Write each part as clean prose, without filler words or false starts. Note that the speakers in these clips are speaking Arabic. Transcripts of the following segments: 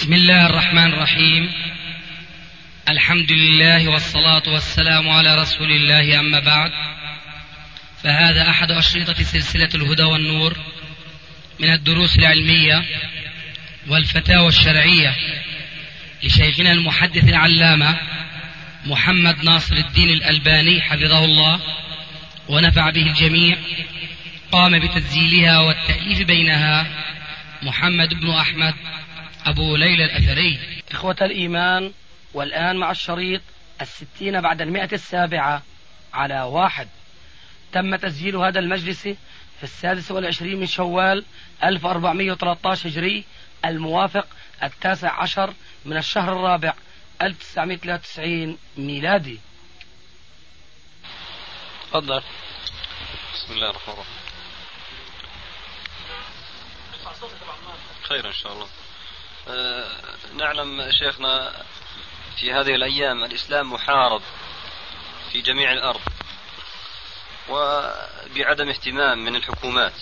بسم الله الرحمن الرحيم. الحمد لله والصلاة والسلام على رسول الله، أما بعد، فهذا أحد أشرطة سلسلة الهدى والنور من الدروس العلمية والفتاوى الشرعية لشيخنا المحدث العلامة محمد ناصر الدين الألباني حفظه الله ونفع به الجميع. قام بتسجيلها والتأليف بينها محمد بن أحمد أبو ليلى الأثري. إخوة الإيمان، والآن مع الشريط 60 بعد 107 على 1. تم تسجيل هذا المجلس في 26 من شوال 1413 هجري، الموافق 19 من الشهر الرابع 1993 ميلادي. تفضل. بسم الله الرحمن الرحيم. خير إن شاء الله. نعلم شيخنا في هذه الأيام الإسلام محارب في جميع الأرض وبعدم اهتمام من الحكومات،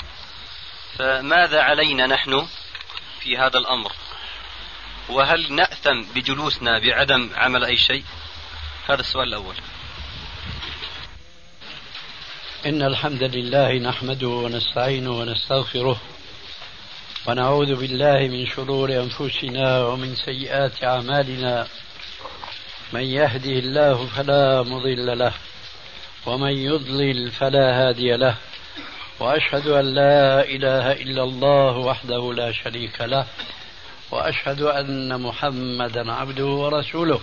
فماذا علينا نحن في هذا الأمر؟ وهل نأثم بجلوسنا بعدم عمل أي شيء؟ هذا السؤال الأول. إن الحمد لله نحمده ونستعينه ونستغفره ونعوذ بالله من شرور أنفسنا ومن سيئات أعمالنا. من يهده الله فلا مضل له ومن يضلل فلا هادي له، وأشهد أن لا إله إلا الله وحده لا شريك له، وأشهد أن محمدا عبده ورسوله.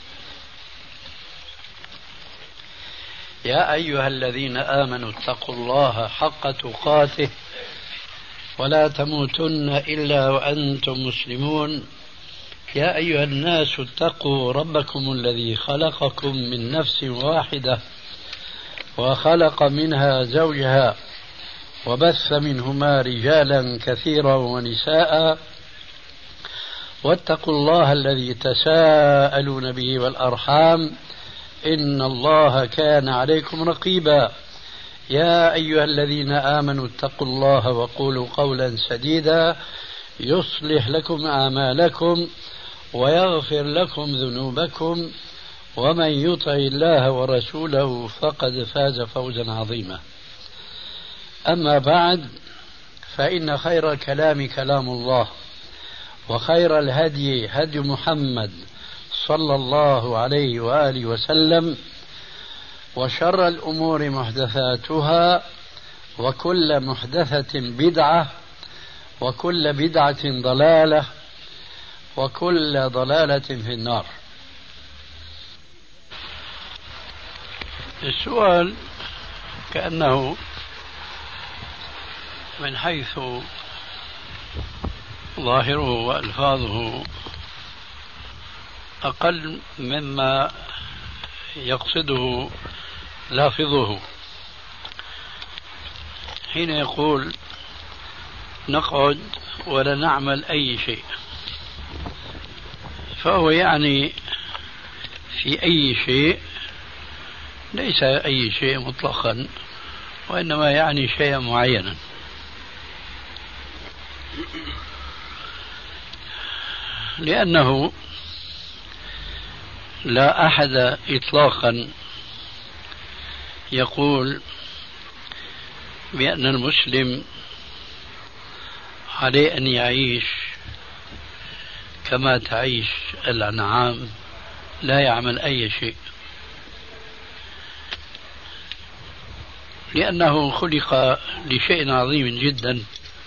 يا أيها الذين آمنوا اتقوا الله حق تقاته ولا تموتن إلا وأنتم مسلمون. يا أيها الناس اتقوا ربكم الذي خلقكم من نفس واحدة وخلق منها زوجها وبث منهما رجالا كثيرا ونساء، واتقوا الله الذي تساءلون به والأرحام إن الله كان عليكم رقيبا. يا أيها الذين آمنوا اتقوا الله وقولوا قولا سديدا يصلح لكم أعمالكم ويغفر لكم ذنوبكم، ومن يطع الله ورسوله فقد فاز فوزا عظيما. أما بعد، فإن خير الكلام كلام الله، وخير الهدي هدي محمد صلى الله عليه وآله وسلم، وشر الأمور محدثاتها، وكل محدثة بدعة، وكل بدعة ضلالة، وكل ضلالة في النار. السؤال كأنه من حيث ظاهره وألفاظه أقل مما يقصده لافظه حين يقول نقعد ولا نعمل أي شيء، فهو يعني في أي شيء، ليس أي شيء مطلقا، وإنما يعني شيئا معينا. لأنه لا أحد إطلاقا يقول بأن المسلم عليه أن يعيش كما تعيش الأنعام، لا يعمل أي شيء، لأنه خلق لشيء عظيم جدا،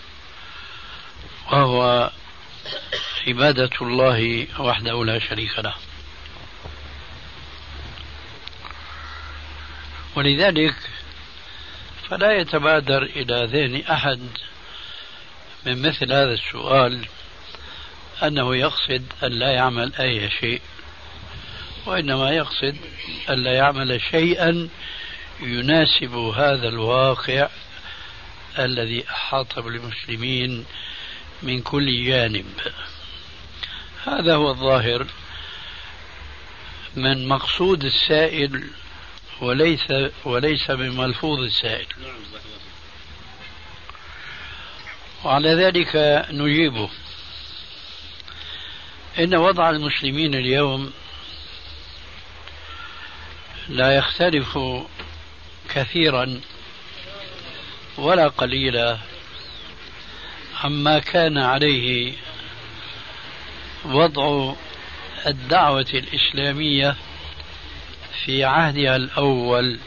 وهو عبادة الله وحده لا شريك له. ولذلك فلا يتبادر إلى ذهن أحد من مثل هذا السؤال أنه يقصد أن لا يعمل أي شيء، وإنما يقصد أن لا يعمل شيئا يناسب هذا الواقع الذي أحاط بالمسلمين من كل جانب. هذا هو الظاهر من مقصود السائل، وليس من ملفوظ السائل. وعلى ذلك نجيبه إن وضع المسلمين اليوم لا يختلف كثيرا ولا قليلا عما كان عليه وضع الدعوة الإسلامية في عهدها الأول،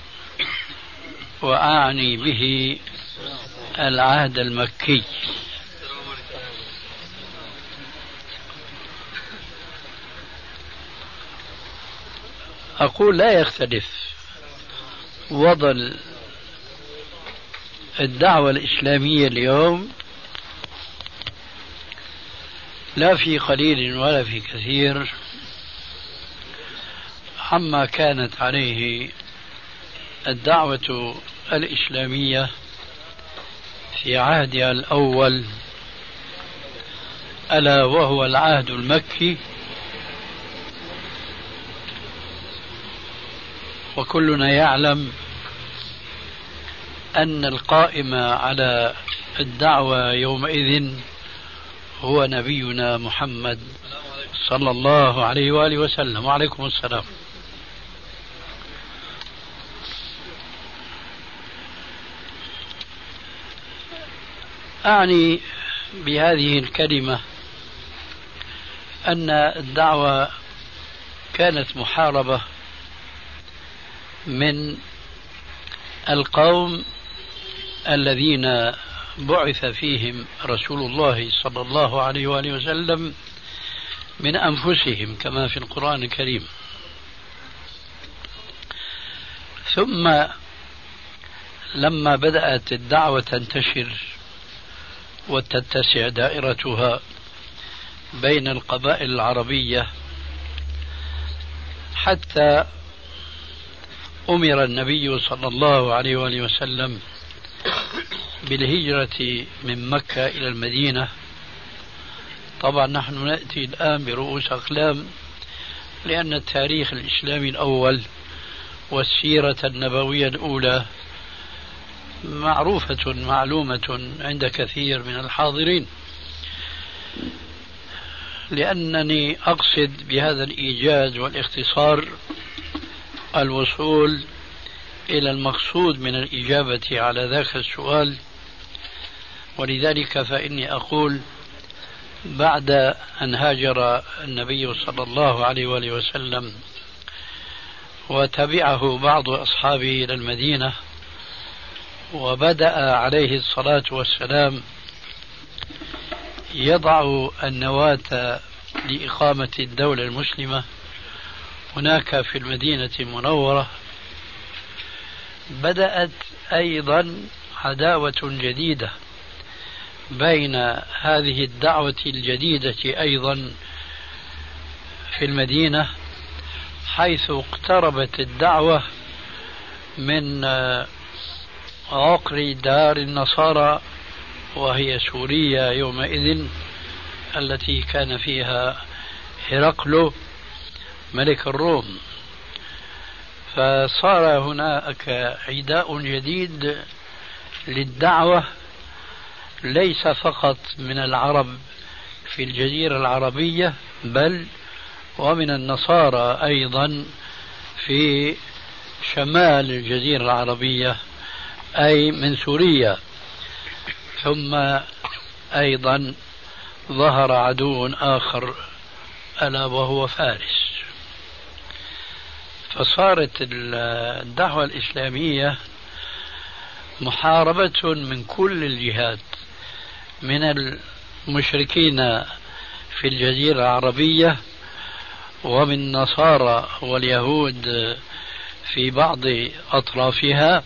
وأعني به العهد المكي. أقول لا يختلف وضع الدعوة الإسلامية اليوم لا في قليل ولا في كثير عما كانت عليه الدعوة الإسلامية في عهدها الأول، ألا وهو العهد المكي. وكلنا يعلم أن القائم على الدعوة يومئذ هو نبينا محمد صلى الله عليه وآله وسلم. وعليكم السلام. أعني بهذه الكلمة أن الدعوة كانت محاربة من القوم الذين بعث فيهم رسول الله صلى الله عليه وآله وسلم من أنفسهم كما في القرآن الكريم. ثم لما بدأت الدعوة تنتشر وتتسع دائرتها بين القبائل العربية حتى أمر النبي صلى الله عليه وآله وسلم بالهجرة من مكة إلى المدينة. طبعا نحن نأتي الآن برؤوس أقلام، لأن التاريخ الإسلامي الأول والسيرة النبوية الأولى معروفة معلومة عند كثير من الحاضرين، لأنني أقصد بهذا الإيجاز والاختصار الوصول إلى المقصود من الإجابة على ذاك السؤال. ولذلك فإني أقول بعد أن هاجر النبي صلى الله عليه وآله وسلم وتبعه بعض أصحابه إلى المدينة وبدأ عليه الصلاة والسلام يضع النواة لإقامة الدولة المسلمة هناك في المدينة المنورة، بدأت أيضا عداوة جديدة بين هذه الدعوة الجديدة أيضا في المدينة، حيث اقتربت الدعوة من عقر دار النصارى وهي سوريا يومئذ، التي كان فيها هرقل ملك الروم. فصار هناك عداء جديد للدعوة ليس فقط من العرب في الجزيرة العربية، بل ومن النصارى أيضا في شمال الجزيرة العربية، أي من سوريا. ثم أيضا ظهر عدو آخر ألا وهو فارس. فصارت الدعوة الإسلامية محاربة من كل الجهات، من المشركين في الجزيرة العربية ومن النصارى واليهود في بعض أطرافها،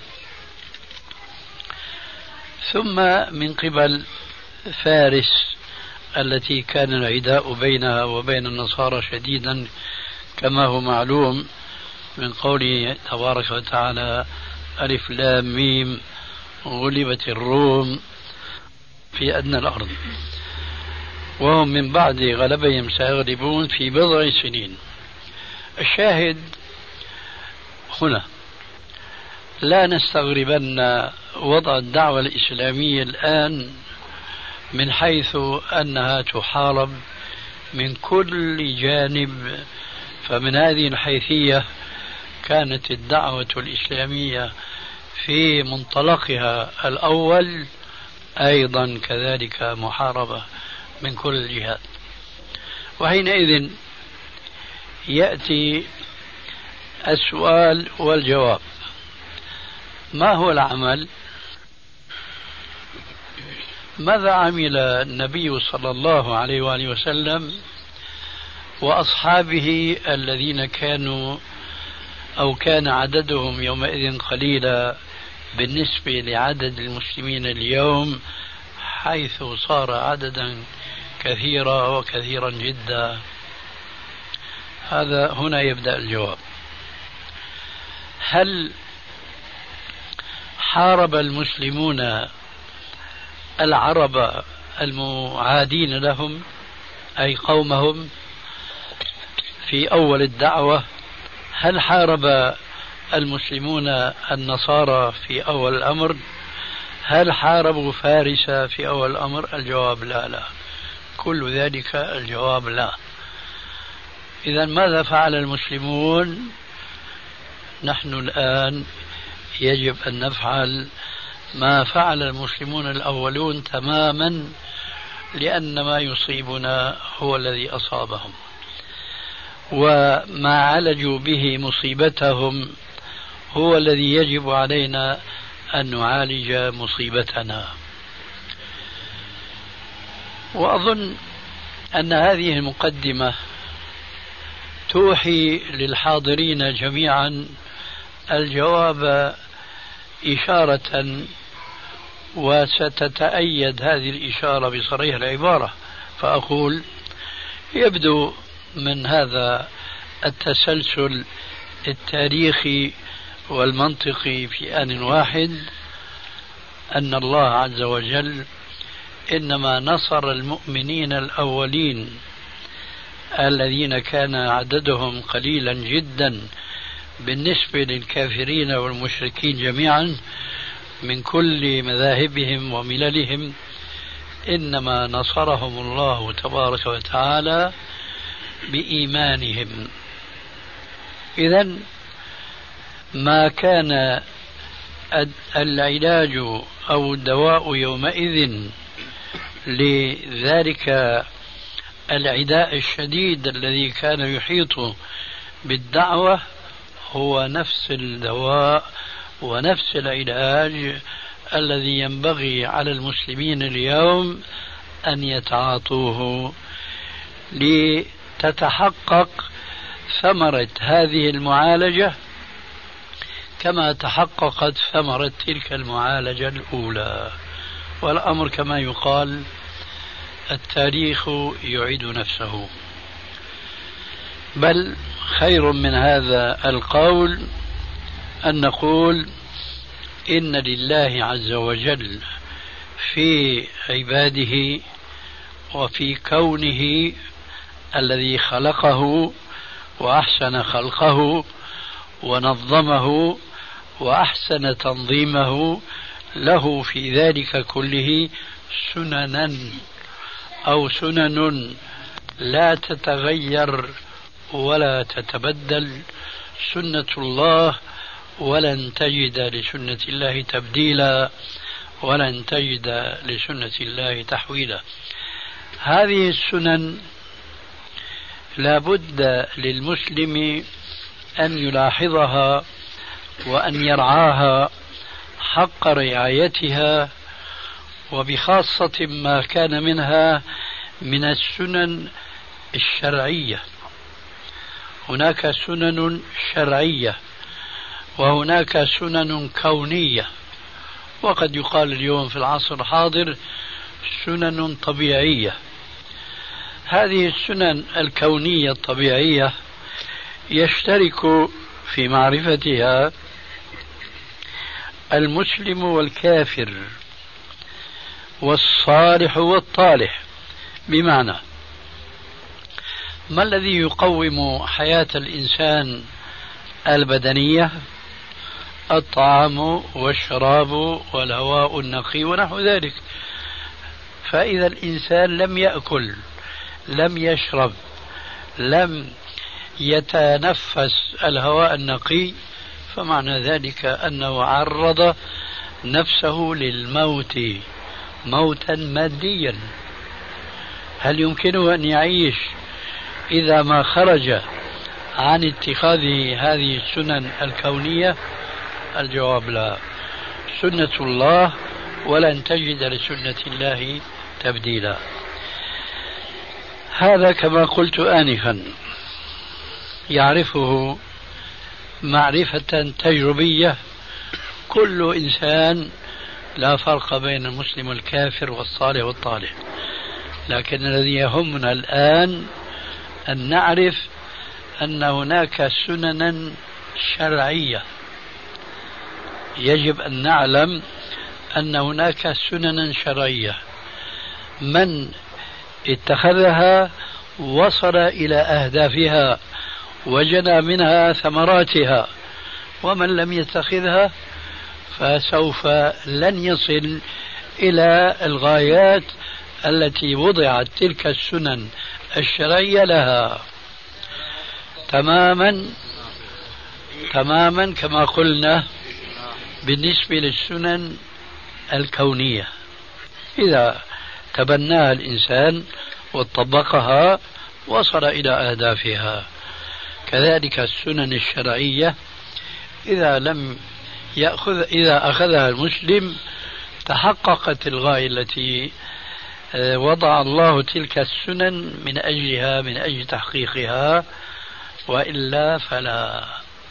ثم من قبل فارس التي كان العداء بينها وبين النصارى شديدا كما هو معلوم من قوله تبارك وتعالى ألف لام ميم غلبت الروم في أدنى الأرض وهم من بعد غلبهم سيغلبون في بضع سنين. الشاهد هنا لا نستغربن وضع الدعوة الإسلامية الآن من حيث أنها تحارب من كل جانب. فمن هذه الحيثية كانت الدعوة الإسلامية في منطلقها الأول أيضا كذلك محاربة من كل الجهات. وحينئذ يأتي السؤال والجواب: ما هو العمل؟ ماذا عمل النبي صلى الله عليه وآله وسلم وأصحابه الذين كانوا أو كان عددهم يومئذ قليلا بالنسبة لعدد المسلمين اليوم، حيث صار عددا كثيرا وكثيرا جدا؟ هنا يبدأ الجواب. هل حارب المسلمون العرب المعادين لهم أي قومهم في أول الدعوة؟ هل حارب المسلمون النصارى في أول الأمر؟ هل حاربوا فارس في أول الأمر؟ الجواب لا. كل ذلك الجواب لا. إذا ماذا فعل المسلمون؟ نحن الآن يجب أن نفعل ما فعل المسلمون الأولون تماما، لأن ما يصيبنا هو الذي أصابهم، وما عالجوا به مصيبتهم هو الذي يجب علينا أن نعالج مصيبتنا. وأظن أن هذه المقدمة توحي للحاضرين جميعا الجواب إشارة، وستتأيد هذه الإشارة بصريح العبارة. فأقول: يبدو من هذا التسلسل التاريخي والمنطقي في آن واحد أن الله عز وجل إنما نصر المؤمنين الأولين الذين كان عددهم قليلا جدا بالنسبة للكافرين والمشركين جميعا من كل مذاهبهم ومللهم، إنما نصرهم الله تبارك وتعالى بإيمانهم. إذن ما كان العلاج أو الدواء يومئذ لذلك العداء الشديد الذي كان يحيط بالدعوة هو نفس الدواء ونفس العلاج الذي ينبغي على المسلمين اليوم أن يتعاطوه لتتحقق ثمرة هذه المعالجة كما تحققت ثمرة تلك المعالجة الأولى. والأمر كما يقال: التاريخ يعيد نفسه. بل خير من هذا القول أن نقول: إن لله عز وجل في عباده وفي كونه الذي خلقه وأحسن خلقه ونظمه وأحسن تنظيمه، له في ذلك كله سننا أو سنن لا تتغير ولا تتبدل، سنة الله، ولن تجد لسنة الله تبديلا ولن تجد لسنة الله تحويلا. هذه السنن لا بد للمسلم أن يلاحظها وأن يرعاها حق رعايتها، وبخاصة ما كان منها من السنن الشرعية. هناك سنن شرعية وهناك سنن كونية، وقد يقال اليوم في العصر الحاضر سنن طبيعية. هذه السنن الكونية الطبيعية يشترك في معرفتها المسلم والكافر والصالح والطالح. بمعنى: ما الذي يقوم حياة الإنسان البدنية؟ الطعام والشراب والهواء النقي ونحو ذلك. فإذا الإنسان لم يأكل لم يشرب لم يتنفس الهواء النقي فمعنى ذلك أنه عرض نفسه للموت موتا ماديا. هل يمكنه أن يعيش إذا ما خرج عن اتخاذ هذه السنن الكونية؟ الجواب لا. سنة الله ولن تجد لسنة الله تبديلا. هذا كما قلت آنفا يعرفه معرفة تجربية كل إنسان، لا فرق بين المسلم والكافر والصالح والطالح. لكن الذي يهمنا الآن أن نعرف أن هناك سننا شرعية. يجب أن نعلم أن هناك سننا شرعية من اتخذها وصل إلى أهدافها وجنى منها ثمراتها، ومن لم يتخذها فسوف لن يصل إلى الغايات التي وضعت تلك السنن الشرعية لها. تماما كما قلنا بالنسبة للسنن الكونية، إذا تبناها الإنسان وطبقها وصل إلى أهدافها. كذلك السنن الشرعية إذا أخذها المسلم تحققت الغاية التي وضع الله تلك السنن من أجلها، من أجل تحقيقها، وإلا فلا.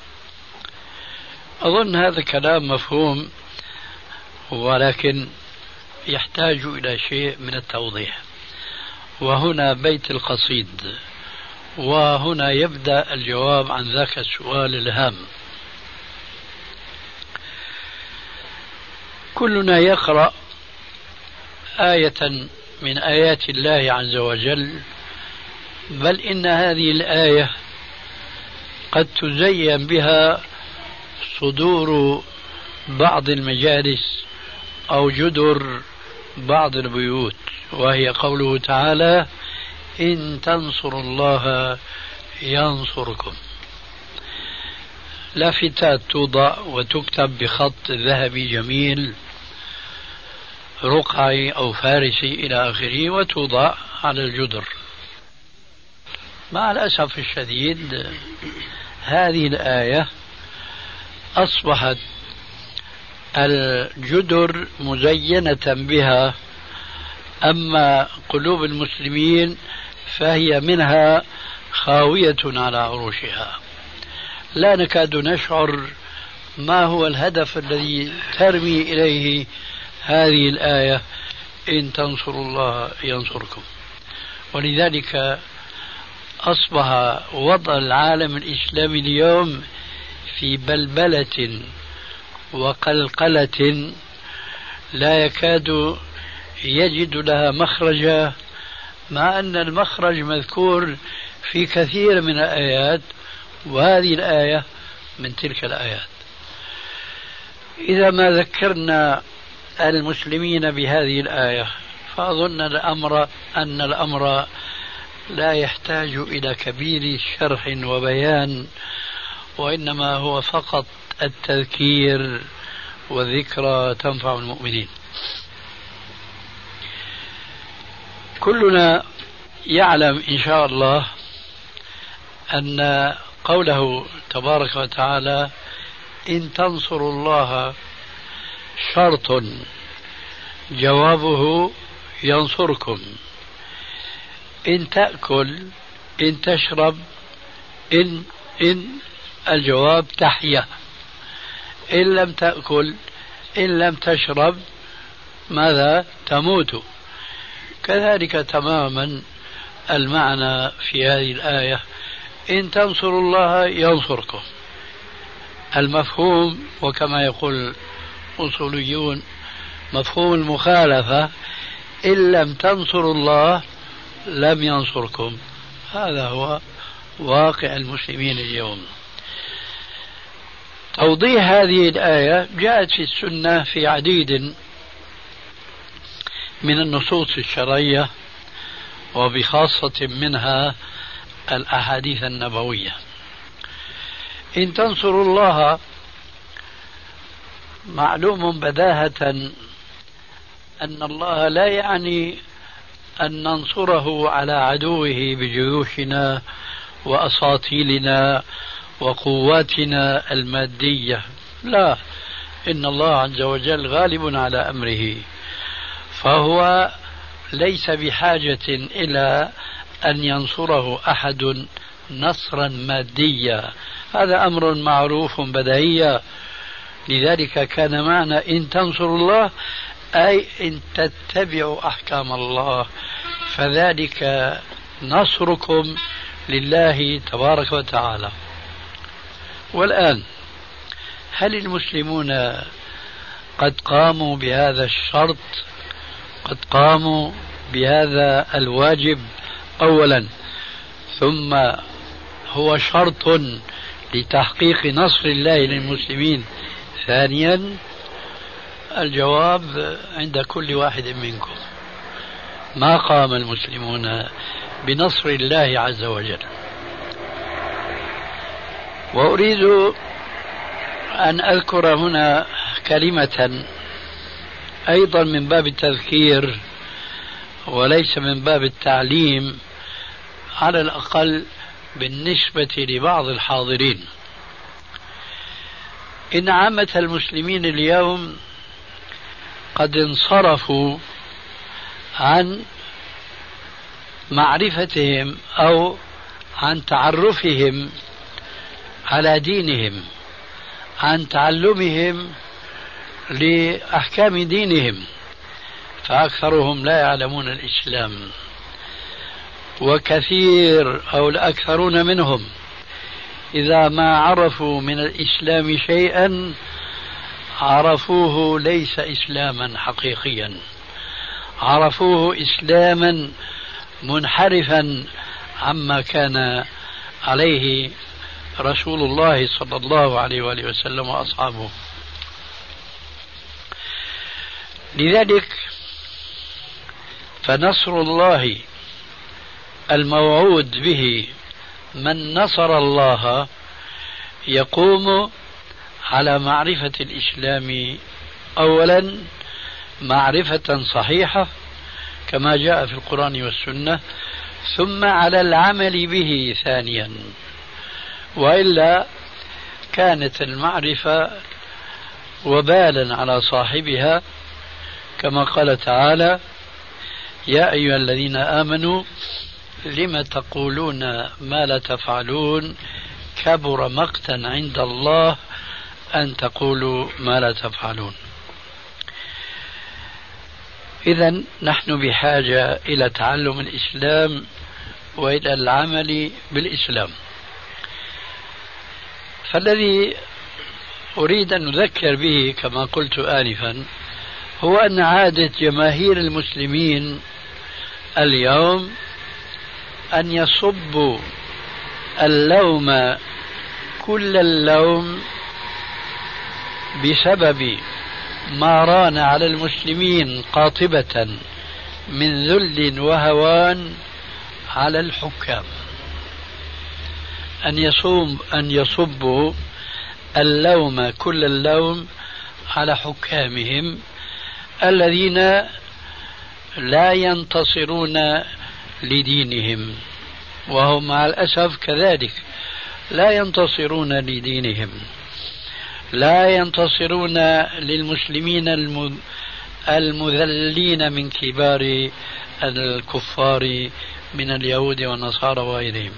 أظن هذا كلام مفهوم، ولكن يحتاج إلى شيء من التوضيح. وهنا بيت القصيد، وهنا يبدأ الجواب عن ذاك السؤال الهام. كلنا يقرأ آية من آيات الله عز وجل، بل إن هذه الآية قد تزين بها صدور بعض المجالس أو جدر بعض البيوت، وهي قوله تعالى: إن تنصروا الله ينصركم. لافتات توضع وتكتب بخط ذهبي جميل رقعي أو فارسي إلى آخره، وتوضع على الجدر. مع الأسف الشديد هذه الآية أصبحت الجدر مزينة بها، أما قلوب المسلمين فهي منها خاوية على عروشها. لا نكاد نشعر ما هو الهدف الذي ترمي إليه هذه الآية: إن تنصروا الله ينصركم. ولذلك أصبح وضع العالم الإسلامي اليوم في بلبلة وقلقلة لا يكاد يجد لها مخرجا، مع أن المخرج مذكور في كثير من الآيات، وهذه الآية من تلك الآيات. إذا ما ذكرنا المسلمين بهذه الآية فأظن أن الأمر لا يحتاج إلى كبير شرح وبيان، وإنما هو فقط التذكير، والذكرى تنفع المؤمنين. كلنا يعلم إن شاء الله أن قوله تبارك وتعالى: إن تنصروا الله شرط جوابه ينصركم. إن تأكل، إن تشرب، إن الجواب تحيا. إن لم تأكل، إن لم تشرب، ماذا؟ تموت. كذلك تماما المعنى في هذه الآية: إن تنصروا الله ينصركم. المفهوم، وكما يقول الأصوليون، مفهوم المخالفة: إن لم تنصروا الله لم ينصركم. هذا هو واقع المسلمين اليوم. توضيح هذه الآية جاءت في السنة في عديد من النصوص الشرعية، وبخاصة منها الأحاديث النبوية. إن تنصروا الله معلوم بداهة أن الله لا يعني أن ننصره على عدوه بجيوشنا وأساطيلنا وقواتنا المادية، لا، إن الله عز وجل غالب على أمره، فهو ليس بحاجة إلى أن ينصره أحد نصرا ماديا، هذا أمر معروف بديهيا. لذلك كان معنى إن تنصروا الله أي إن تتبعوا أحكام الله، فذلك نصركم لله تبارك وتعالى. والآن هل المسلمون قد قاموا بهذا الشرط، قد قاموا بهذا الواجب أولا، ثم هو شرط لتحقيق نصر الله للمسلمين ثانيا؟ الجواب عند كل واحد منكم، ما قام المسلمون بنصر الله عز وجل. وأريد أن أذكر هنا كلمة أيضا من باب التذكير وليس من باب التعليم، على الأقل بالنسبة لبعض الحاضرين. إن عامة المسلمين اليوم قد انصرفوا عن معرفتهم أو عن تعرفهم على دينهم، عن تعلمهم لأحكام دينهم، فأكثرهم لا يعلمون الإسلام، وكثير أو الأكثرون منهم إذا ما عرفوا من الإسلام شيئا عرفوه ليس إسلاما حقيقيا، عرفوه إسلاما منحرفا عما كان عليه رسول الله صلى الله عليه وآله وسلم وأصحابه. لذلك فنصر الله الموعود به من نصر الله يقوم على معرفة الإسلام أولا معرفة صحيحة كما جاء في القرآن والسنة، ثم على العمل به ثانيا، وإلا كانت المعرفة وبالا على صاحبها، كما قال تعالى: يا أيها الذين آمنوا لم تقولون ما لا تفعلون كبر مقتا عند الله أن تقولوا ما لا تفعلون. إذن نحن بحاجة إلى تعلم الإسلام وإلى العمل بالإسلام. فالذي أريد أن نذكر به كما قلت آنفا هو أن عادة جماهير المسلمين اليوم أن يصبوا اللوم كل اللوم بسبب ما ران على المسلمين قاطبة من ذل وهوان على الحكام، أن يصبوا اللوم كل اللوم على حكامهم الذين لا ينتصرون لدينهم، وهم مع الأسف كذلك لا ينتصرون لدينهم، لا ينتصرون للمسلمين المذلين من كبار الكفار من اليهود والنصارى وغيرهم.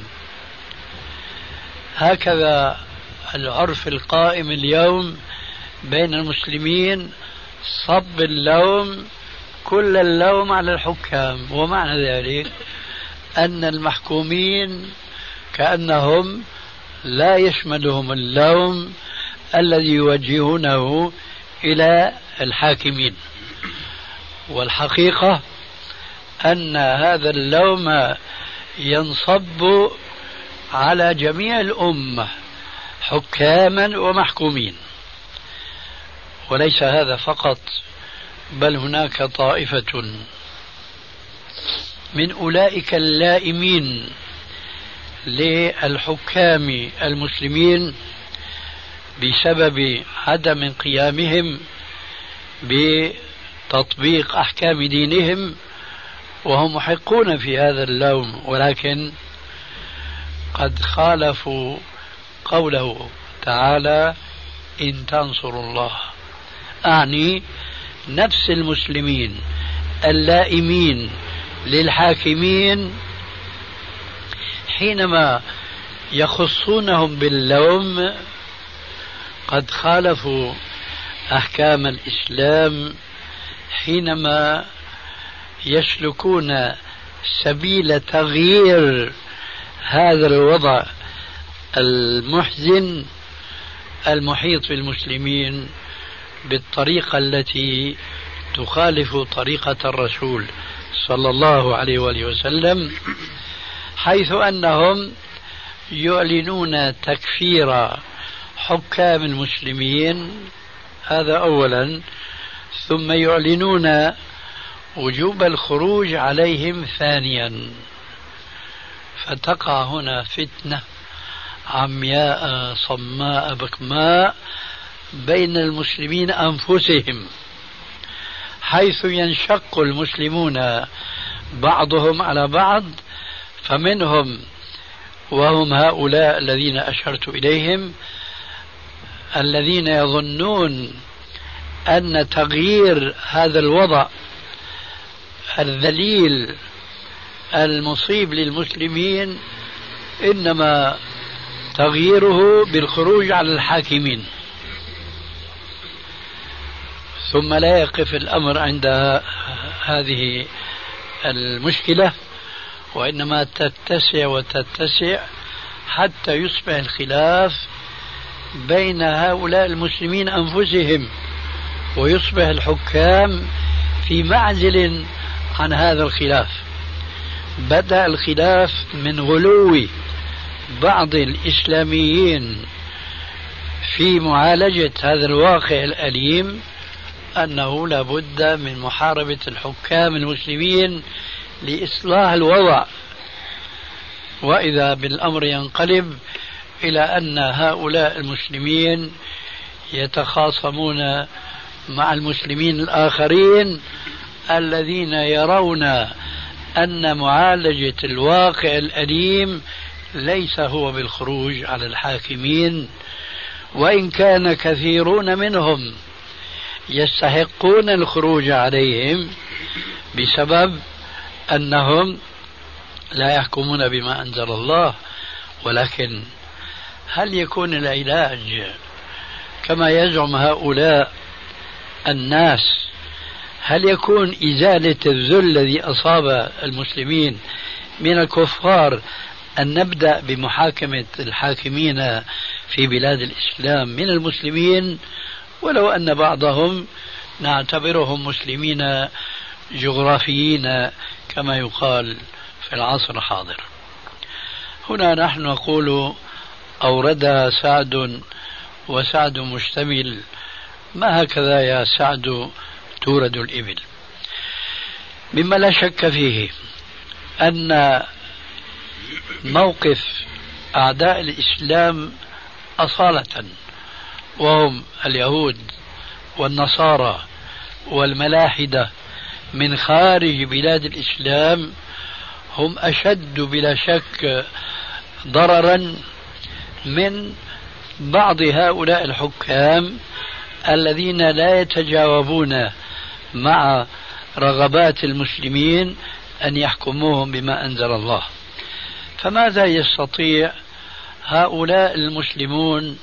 هكذا العرف القائم اليوم بين المسلمين، صب اللوم كل اللوم على الحكام، ومعنى ذلك أن المحكومين كأنهم لا يشملهم اللوم الذي يوجهونه إلى الحاكمين. والحقيقة أن هذا اللوم ينصب على جميع الأمة حكاما ومحكومين. وليس هذا فقط، بل هناك طائفة من أولئك اللائمين للحكام المسلمين بسبب عدم قيامهم بتطبيق أحكام دينهم، وهم محقون في هذا اللوم، ولكن قد خالفوا قوله تعالى إن تنصروا الله، أعني نفس المسلمين اللائمين للحاكمين حينما يخصونهم باللوم قد خالفوا أحكام الإسلام حينما يسلكون سبيل تغيير هذا الوضع المحزن المحيط بالمسلمين بالطريقة التي تخالف طريقة الرسول صلى الله عليه وآله وسلم، حيث أنهم يعلنون تكفير حكام المسلمين، هذا أولا، ثم يعلنون وجوب الخروج عليهم ثانيا، فتقع هنا فتنة عمياء صماء بكماء بين المسلمين أنفسهم، حيث ينشق المسلمون بعضهم على بعض، فمنهم وهم هؤلاء الذين أشرت إليهم الذين يظنون أن تغيير هذا الوضع الذليل المصيب للمسلمين إنما تغييره بالخروج على الحاكمين. ثم لا يقف الأمر عند هذه المشكلة، وإنما تتسع وتتسع حتى يصبح الخلاف بين هؤلاء المسلمين أنفسهم، ويصبح الحكام في معزل عن هذا الخلاف. بدأ الخلاف من غلو بعض الإسلاميين في معالجة هذا الواقع الأليم، أنه لا بد من محاربة الحكام المسلمين لإصلاح الوضع، وإذا بالأمر ينقلب إلى أن هؤلاء المسلمين يتخاصمون مع المسلمين الآخرين الذين يرون أن معالجة الواقع الأليم ليس هو بالخروج على الحاكمين، وإن كان كثيرون منهم يستحقون الخروج عليهم بسبب أنهم لا يحكمون بما أنزل الله. ولكن هل يكون العلاج كما يزعم هؤلاء الناس؟ هل يكون إزالة الذل الذي أصاب المسلمين من الكفار أن نبدأ بمحاكمة الحاكمين في بلاد الإسلام من المسلمين، ولو أن بعضهم نعتبرهم مسلمين جغرافيين كما يقال في العصر الحاضر؟ هنا نحن نقول أورد سعد وسعد مشتمل، ما هكذا يا سعد تورد الإبل. مما لا شك فيه أن موقف أعداء الإسلام أصالة، وهم اليهود والنصارى والملاحدة من خارج بلاد الإسلام، هم أشد بلا شك ضررا من بعض هؤلاء الحكام الذين لا يتجاوبون مع رغبات المسلمين أن يحكموهم بما أنزل الله. فماذا يستطيع هؤلاء المسلمون،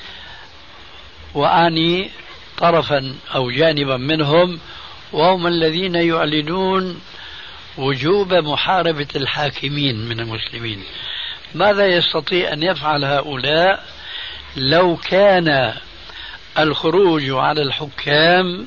وأعني طرفا أو جانبا منهم، وهم الذين يعلنون وجوب محاربة الحاكمين من المسلمين، ماذا يستطيع أن يفعل هؤلاء لو كان الخروج على الحكام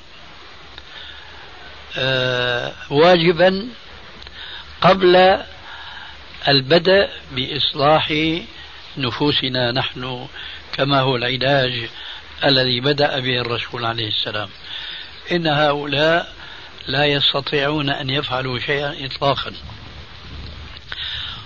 واجبا قبل البدء بإصلاح نفوسنا نحن، كما هو العلاج الذي بدأ به الرسول عليه السلام؟ إن هؤلاء لا يستطيعون أن يفعلوا شيئا إطلاقا.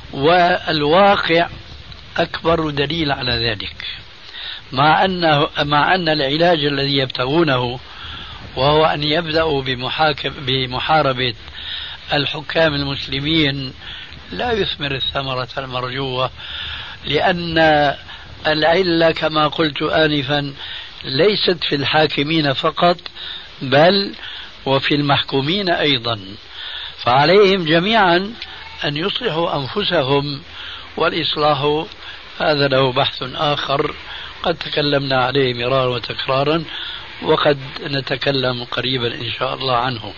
والواقع أكبر دليل على ذلك، مع أن العلاج الذي يبتغونه وهو أن يبدأوا بمحاربة الحكام المسلمين لا يثمر الثمرة المرجوة، لأن العلة كما قلت آنفا ليست في الحاكمين فقط بل وفي المحكومين أيضا، فعليهم جميعا أن يصلحوا أنفسهم، والإصلاح هذا له بحث آخر قد تكلمنا عليه مرارا وتكرارا، وقد نتكلم قريبا إن شاء الله عنه.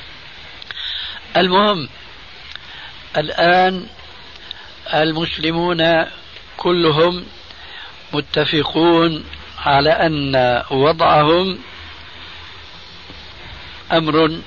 المهم الآن المسلمون كلهم متفقون على أن وضعهم أمر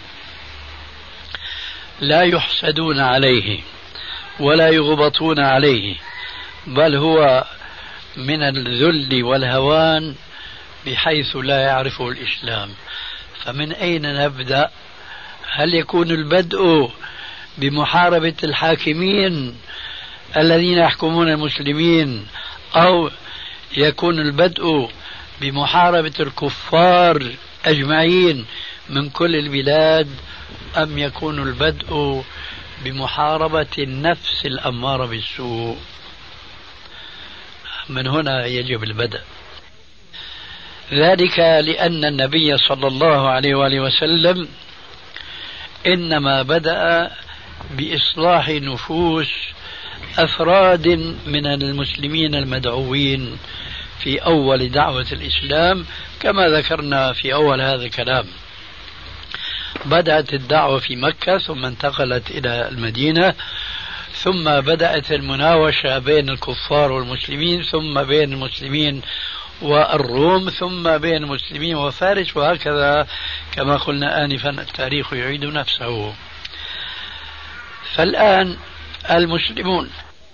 لا يحسدون عليه ولا يغبطون عليه، بل هو من الذل والهوان بحيث لا يعرفه الإسلام. فمن أين نبدأ؟ هل يكون البدء بمحاربة الحاكمين الذين يحكمون المسلمين، أو يكون البدء بمحاربة الكفار أجمعين من كل البلاد، أم يكون البدء بمحاربة النفس الأمارة بالسوء؟ من هنا يجب البدء، ذلك لأن النبي صلى الله عليه وآله وسلم إنما بدأ بإصلاح نفوس أفراد من المسلمين المدعوين في أول دعوة الإسلام، كما ذكرنا في أول هذا الكلام. بدأت الدعوة في مكة، ثم انتقلت إلى المدينة، ثم بدأت المناوشة بين الكفار والمسلمين، ثم بين المسلمين والروم، ثم بين المسلمين وفارس، وهكذا كما قلنا آنفا التاريخ يعيد نفسه. فالآن المسلمون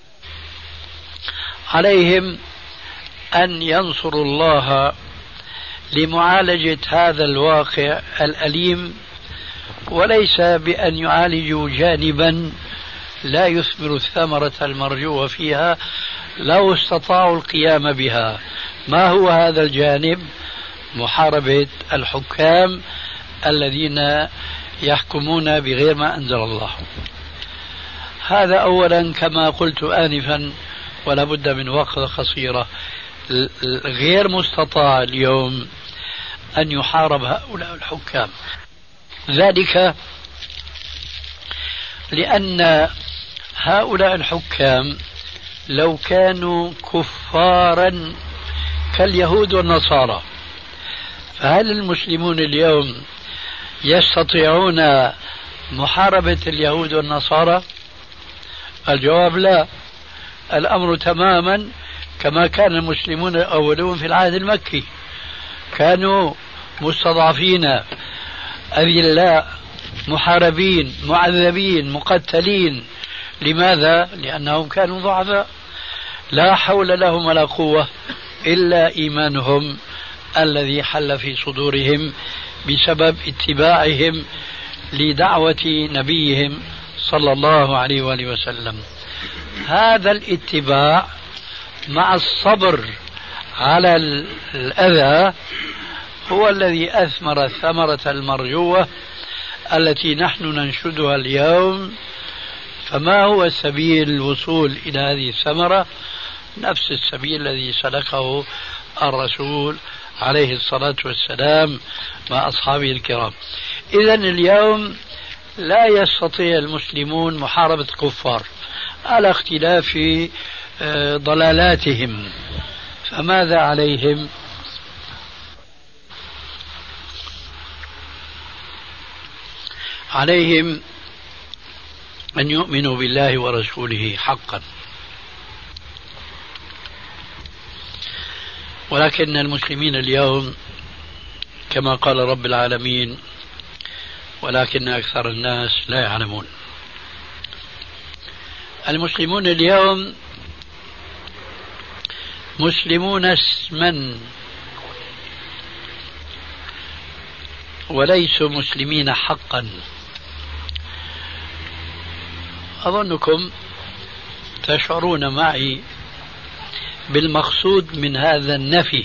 عليهم أن ينصروا الله لمعالجة هذا الواقع الأليم، وليس بأن يعالجوا جانبا لا يثمر الثمرة المرجوة فيها لو استطاعوا القيام بها. ما هو هذا الجانب؟ محاربة الحكام الذين يحكمون بغير ما أنزل الله. هذا أولا كما قلت آنفا، ولا بد من وقفة قصيرة. غير مستطاع اليوم أن يحارب هؤلاء الحكام، ذلك لأن هؤلاء الحكام لو كانوا كفارا كاليهود والنصارى، فهل المسلمون اليوم يستطيعون محاربة اليهود والنصارى؟ الجواب لا. الأمر تماما كما كان المسلمون الأولون في العهد المكي، كانوا مستضعفين أذلاء محاربين معذبين مقتلين. لماذا؟ لأنهم كانوا ضعفاء لا حول لهم ولا قوة إلا إيمانهم الذي حل في صدورهم بسبب اتباعهم لدعوة نبيهم صلى الله عليه وآله وسلم. هذا الاتباع مع الصبر على الأذى هو الذي أثمر الثمرة المرجوة التي نحن ننشدها اليوم. فما هو سبيل الوصول إلى هذه الثمرة؟ نفس السبيل الذي سلكه الرسول عليه الصلاة والسلام مع أصحابه الكرام. إذن اليوم لا يستطيع المسلمون محاربة الكفار على اختلاف ضلالاتهم، فماذا عليهم؟ عليهم أن يؤمنوا بالله ورسوله حقا. ولكن المسلمين اليوم كما قال رب العالمين: ولكن أكثر الناس لا يعلمون. المسلمون اليوم مسلمون اسما وليسوا مسلمين حقا. أظنكم تشعرون معي بالمقصود من هذا النفي،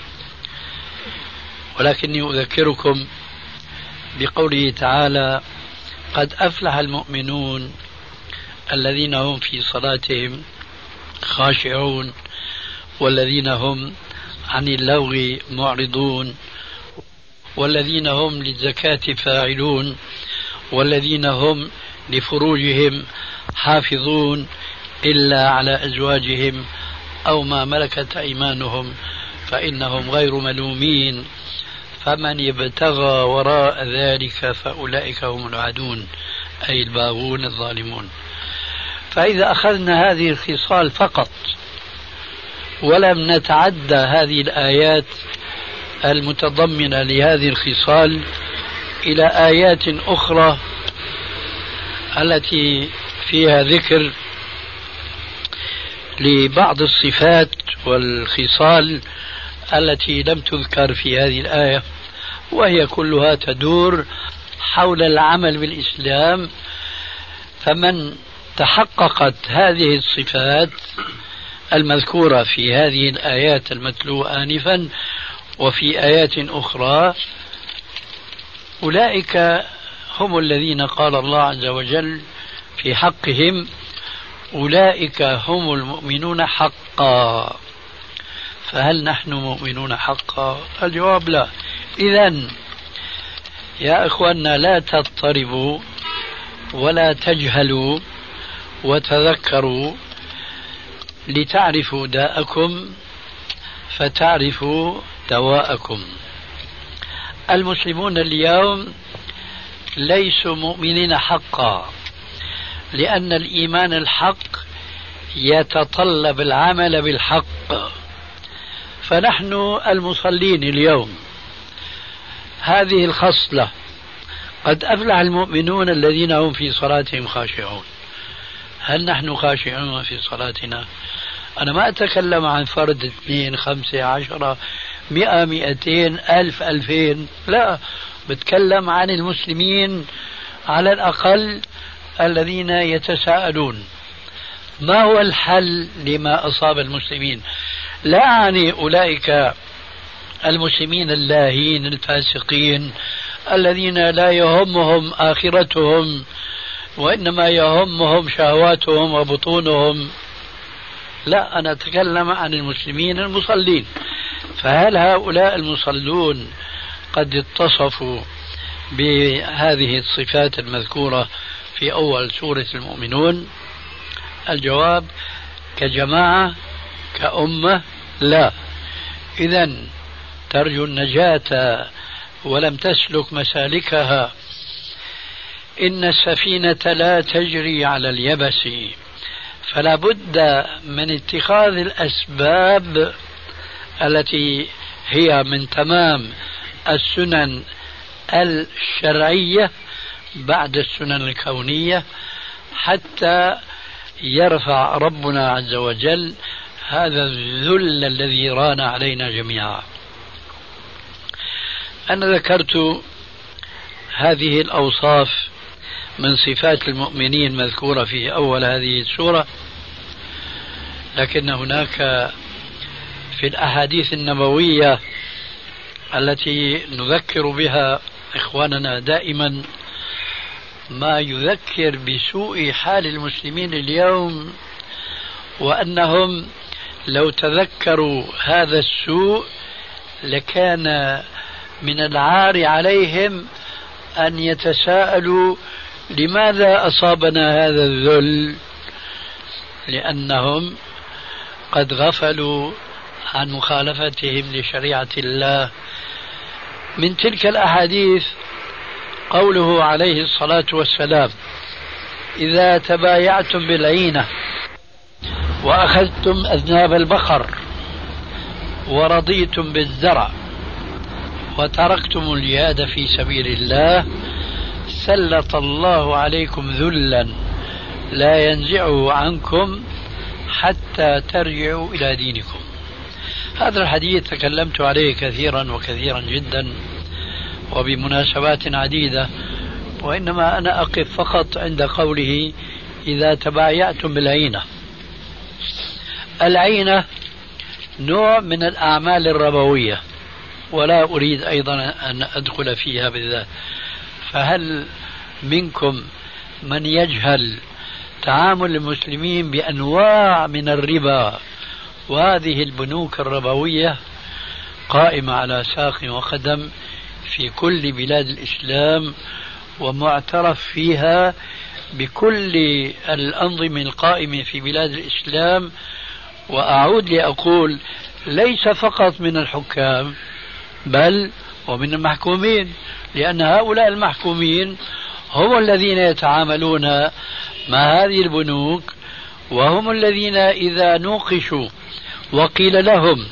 ولكني أذكركم بقوله تعالى: قد أفلح المؤمنون الذين هم في صلاتهم خاشعون والذين هم عن اللغو معرضون والذين هم للزكاة فاعلون والذين هم لفروجهم حافظون إلا على أزواجهم أو ما ملكت أيمانهم فإنهم غير ملومين فمن يبتغى وراء ذلك فأولئك هم العادون، أي الباغون الظالمون. فإذا أخذنا هذه الخصال فقط ولم نتعدى هذه الآيات المتضمنة لهذه الخصال إلى آيات أخرى التي فيها ذكر لبعض الصفات والخصال التي لم تذكر في هذه الآية، وهي كلها تدور حول العمل بالإسلام. فمن تحققت هذه الصفات المذكورة في هذه الآيات المتلوة آنفا وفي آيات أخرى، أولئك هم الذين قال الله عز وجل في حقهم: أولئك هم المؤمنون حقا. فهل نحن مؤمنون حقا؟ الجواب لا. إذن يا إخواننا لا تضطربوا ولا تجهلوا وتذكروا لتعرفوا داءكم فتعرفوا دواءكم. المسلمون اليوم ليسوا مؤمنين حقا، لأن الإيمان الحق يتطلب العمل بالحق. فنحن المصلين اليوم هذه الخصلة: قد أفلح المؤمنون الذين هم في صلاتهم خاشعون. هل نحن خاشعون في صلاتنا؟ أنا ما أتكلم عن فرد 2 5 10 100 200 1000 2000، لا، بتكلم عن المسلمين على الأقل الذين يتساءلون ما هو الحل لما أصاب المسلمين. لا أعني أولئك المسلمين اللاهين الفاسقين الذين لا يهمهم آخرتهم وإنما يهمهم شهواتهم وبطونهم، لا، أنا أتكلم عن المسلمين المصلين. فهل هؤلاء المصلون قد اتصفوا بهذه الصفات المذكورة في أول سورة المؤمنون؟ الجواب: كجماعة كأمة لا. إذن ترجو النجاة ولم تسلك مسالكها. إن السفينة لا تجري على اليبس، فلا بد من اتخاذ الأسباب التي هي من تمام السنن الشرعية بعد السنن الكونية حتى يرفع ربنا عز وجل هذا الذل الذي ران علينا جميعا. أنا ذكرت هذه الأوصاف من صفات المؤمنين مذكورة في أول هذه السورة، لكن هناك في الأحاديث النبوية التي نذكر بها إخواننا دائما ما يذكر بسوء حال المسلمين اليوم، وأنهم لو تذكروا هذا السوء لكان من العار عليهم أن يتساءلوا لماذا أصابنا هذا الذل، لأنهم قد غفلوا عن مخالفتهم لشريعة الله. من تلك الأحاديث قوله عليه الصلاة والسلام: إذا تبايعتم بالعينة وأخذتم أذناب البقر ورضيتم بالزرع وتركتم الجهاد في سبيل الله سلط الله عليكم ذلا لا ينزعه عنكم حتى ترجعوا إلى دينكم. هذا الحديث تكلمت عليه كثيرا وكثيرا جدا وبمناسبات عديدة، وإنما أنا أقف فقط عند قوله إذا تبايعتم بالعينة. العينة نوع من الأعمال الربوية، ولا أريد أيضا أن أدخل فيها بالذات. فهل منكم من يجهل تعامل المسلمين بأنواع من الربا، وهذه البنوك الربوية قائمة على ساق وقدم في كل بلاد الإسلام، ومعترف فيها بكل الأنظمة القائمة في بلاد الإسلام. وأعود لأقول ليس فقط من الحكام بل ومن المحكومين، لأن هؤلاء المحكومين هم الذين يتعاملون مع هذه البنوك، وهم الذين إذا نوقشوا وقيل لهم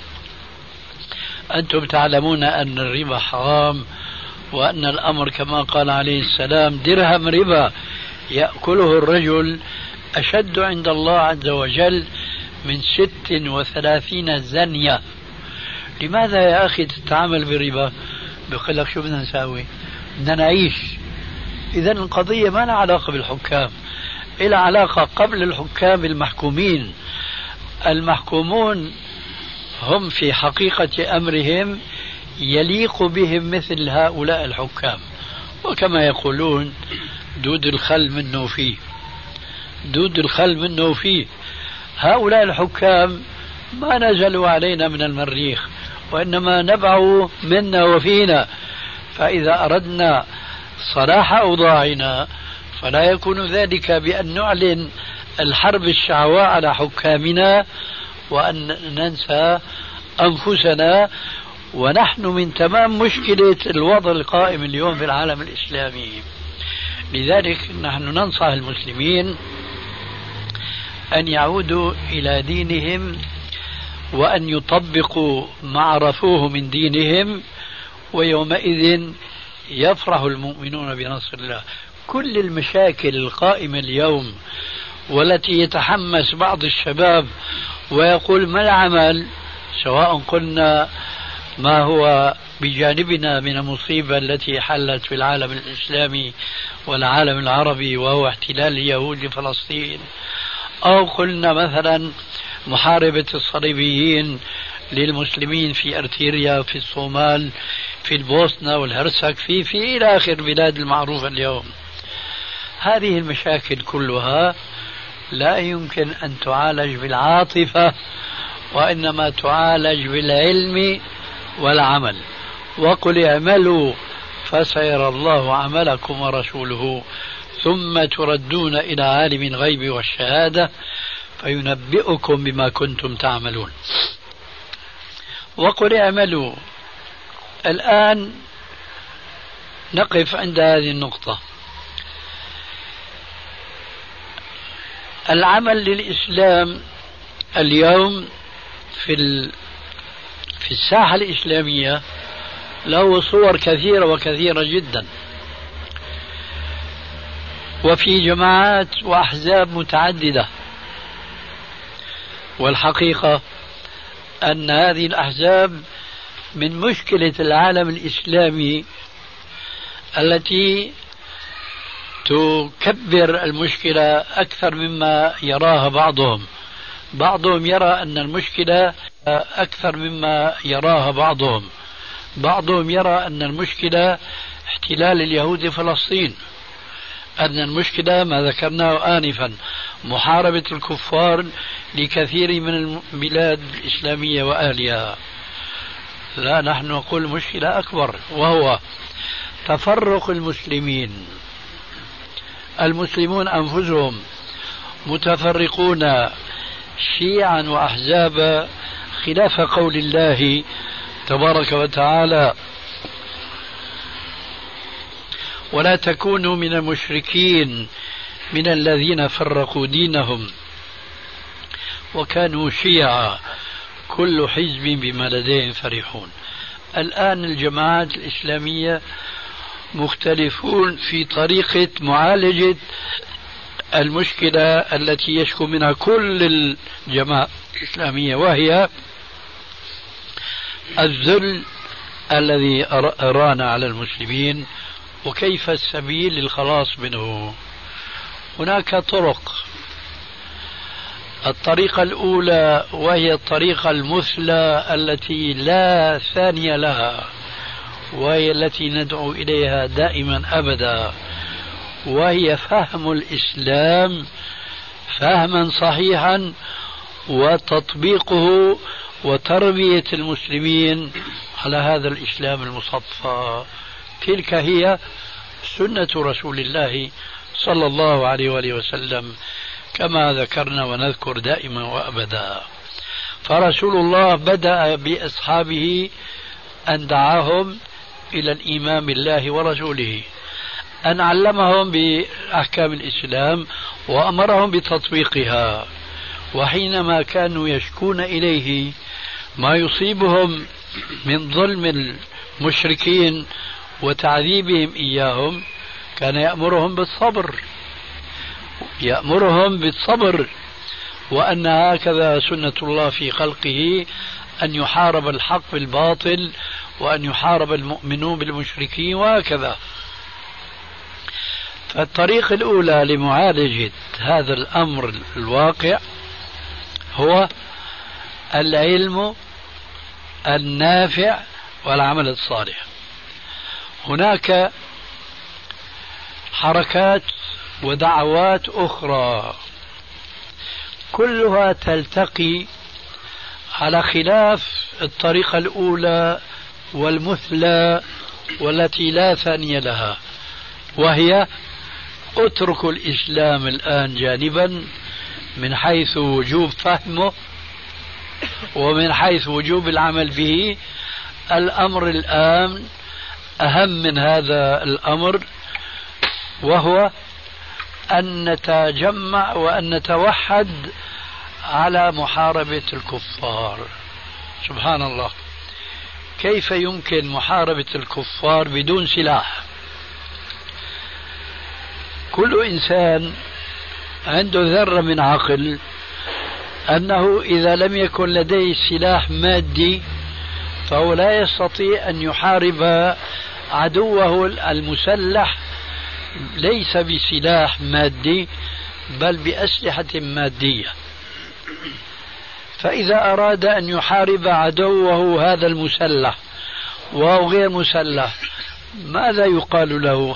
أنتم تعلمون أن الربا حرام، وأن الأمر كما قال عليه السلام درهم ربا يأكله الرجل أشد عند الله عز وجل من 36 زنية، لماذا يا أخي تتعامل بالربا؟ بيقول لك شو بدنا نساوي؟ بدنا نعيش. إذن القضية ما لها علاقة بالحكام، إلى علاقة قبل الحكام بالمحكومين. المحكومون هم في حقيقة أمرهم يليق بهم مثل هؤلاء الحكام، وكما يقولون دود الخل منه فيه، دود الخل منه فيه. هؤلاء الحكام ما نزلوا علينا من المريخ، وإنما نبعوا منا وفينا. فإذا أردنا صلاح أوضاعنا فلا يكون ذلك بأن نعلن الحرب الشعواء على حكامنا وأن ننسى أنفسنا، ونحن من تمام مشكلة الوضع القائم اليوم في العالم الإسلامي. لذلك نحن ننصح المسلمين أن يعودوا إلى دينهم وأن يطبقوا ما عرفوه من دينهم، ويومئذ يفرح المؤمنون بنصر الله. كل المشاكل القائمة اليوم والتي يتحمس بعض الشباب ويقول ما العمل، سواء قلنا ما هو بجانبنا من المصيبة التي حلت في العالم الإسلامي والعالم العربي وهو احتلال اليهود لفلسطين، أو قلنا مثلا محاربة الصليبيين للمسلمين في أرتيريا، في الصومال، في البوسنة والهرسك، في إلى آخر البلاد المعروفة اليوم. هذه المشاكل كلها لا يمكن أن تعالج بالعاطفة، وإنما تعالج بالعلم والعمل. وقل اعملوا فسيرى الله عملكم ورسوله ثم تردون إلى عالم الغيب والشهادة فينبئكم بما كنتم تعملون. وقل اعملوا. الآن نقف عند هذه النقطة. العمل للإسلام اليوم في الساحة الإسلامية له صور كثيرة وكثيرة جدا، وفي جماعات وأحزاب متعددة. والحقيقة أن هذه الأحزاب من مشكلة العالم الإسلامي التي تكبر المشكلة أكثر مما يراها بعضهم. بعضهم يرى أن المشكلة أكثر مما يراها بعضهم يرى أن المشكلة احتلال اليهود لفلسطين، أن المشكلة ما ذكرناه آنفا محاربة الكفار لكثير من البلاد الإسلامية وأهلها. لا، نحن نقول مشكلة أكبر، وهو تفرق المسلمين. المسلمون أنفسهم متفرقون شيعا وأحزابا خلاف قول الله تبارك وتعالى: ولا تكونوا من المشركين من الذين فرقوا دينهم وكانوا شيعا كل حزب بما لديهم فرحون. الآن الجماعات الإسلامية مختلفون في طريقة معالجة المشكلة التي يشكو منها كل الجماعات الإسلامية، وهي الذل الذي أرانا على المسلمين، وكيف السبيل للخلاص منه. هناك طرق. الطريقة الأولى وهي الطريقة المثلى التي لا ثانية لها، وهي التي ندعو إليها دائما أبدا، وهي فهم الإسلام فهما صحيحا وتطبيقه وتربية المسلمين على هذا الإسلام المصفى. تلك هي سنة رسول الله صلى الله عليه وآله وسلم كما ذكرنا ونذكر دائما وأبدا. فرسول الله بدأ بأصحابه أن دعاهم إلى الإيمان بالله ورسوله، أن علمهم بأحكام الإسلام وأمرهم بتطبيقها. وحينما كانوا يشكون إليه ما يصيبهم من ظلم المشركين وتعذيبهم إياهم كان يأمرهم بالصبر، وأن هكذا سنة الله في خلقه، أن يحارب الحق بالباطل وأن يحارب المؤمنون بالمشركين وهكذا. فالطريق الأولى لمعالجة هذا الأمر الواقع هو العلم النافع والعمل الصالح. هناك حركات ودعوات أخرى كلها تلتقي على خلاف الطريقة الأولى والمثلى والتي لا ثانية لها، وهي اتركوا الإسلام الآن جانبا من حيث وجوب فهمه ومن حيث وجوب العمل به. الأمر الآن أهم من هذا الأمر، وهو أن نتجمع وأن نتوحد على محاربة الكفار. سبحان الله، كيف يمكن محاربة الكفار بدون سلاح؟ كل إنسان عنده ذرة من عقل أنه إذا لم يكن لديه سلاح مادي فهو لا يستطيع أن يحارب عدوه المسلح، ليس بسلاح مادي بل بأسلحة مادية. فإذا أراد أن يحارب عدوه هذا المسلح وهو غير مسلح، ماذا يقال له؟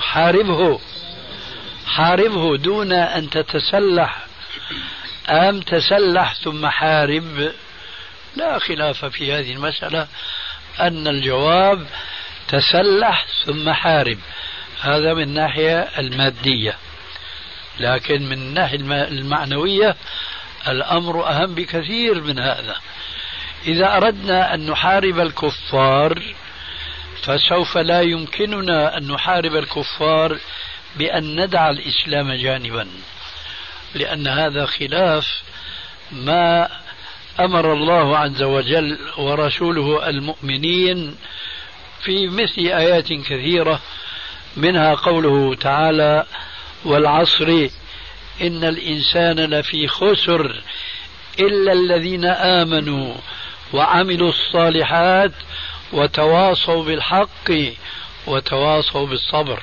حاربه دون أن تتسلح، أم تسلح ثم حارب؟ لا خلاف في هذه المسألة، أن الجواب تسلح ثم حارب. هذا من الناحية المادية، لكن من الناحية المعنوية الأمر أهم بكثير من هذا. إذا أردنا أن نحارب الكفار فسوف لا يمكننا أن نحارب الكفار بأن ندع الإسلام جانبا، لأن هذا خلاف ما أمر الله عز وجل ورسوله المؤمنين في مثل آيات كثيرة، منها قوله تعالى: والعصر إن الإنسان لفي خسر إلا الذين آمنوا وعملوا الصالحات وتواصوا بالحق وتواصوا بالصبر.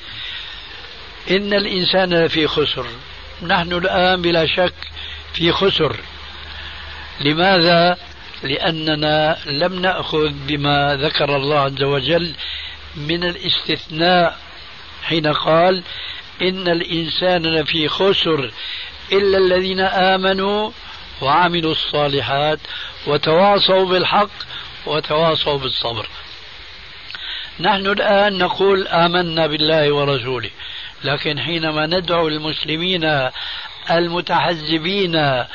إن الإنسان لفي خسر، نحن الآن بلا شك في خسر. لماذا؟ لأننا لم نأخذ بما ذكر الله عز وجل من الاستثناء حين قال: إن الإنسان لفي خسر إلا الذين آمنوا وعملوا الصالحات وتواصوا بالحق وتواصوا بالصبر. نحن الآن نقول آمنا بالله ورسوله، لكن حينما ندعو المسلمين المتحزبين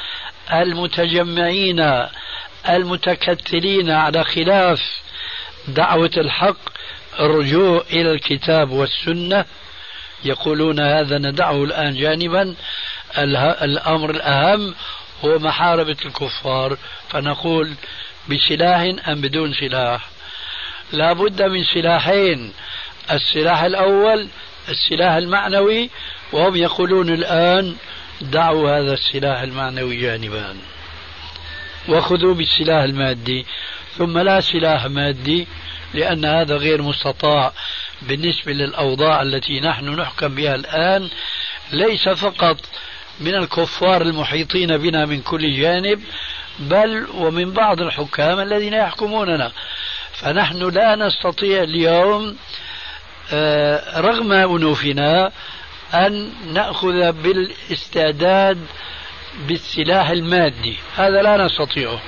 المتجمعين المتكتلين على خلاف دعوة الحق الرجوع إلى الكتاب والسنة، يقولون هذا ندعه الآن جانبا، الأمر الأهم هو محاربة الكفار. فنقول: بسلاح أم بدون سلاح؟ لا بد من سلاحين. السلاح الأول السلاح المعنوي، وهم يقولون الآن: دعوا هذا السلاح المعنوي جانبا وخذوا بالسلاح المادي. ثم لا سلاح مادي، لأن هذا غير مستطاع بالنسبة للأوضاع التي نحن نحكم بها الآن، ليس فقط من الكفار المحيطين بنا من كل جانب، بل ومن بعض الحكام الذين يحكموننا. فنحن لا نستطيع اليوم رغم أنوفنا أن نأخذ بالاستعداد بالسلاح المادي، هذا لا نستطيعه.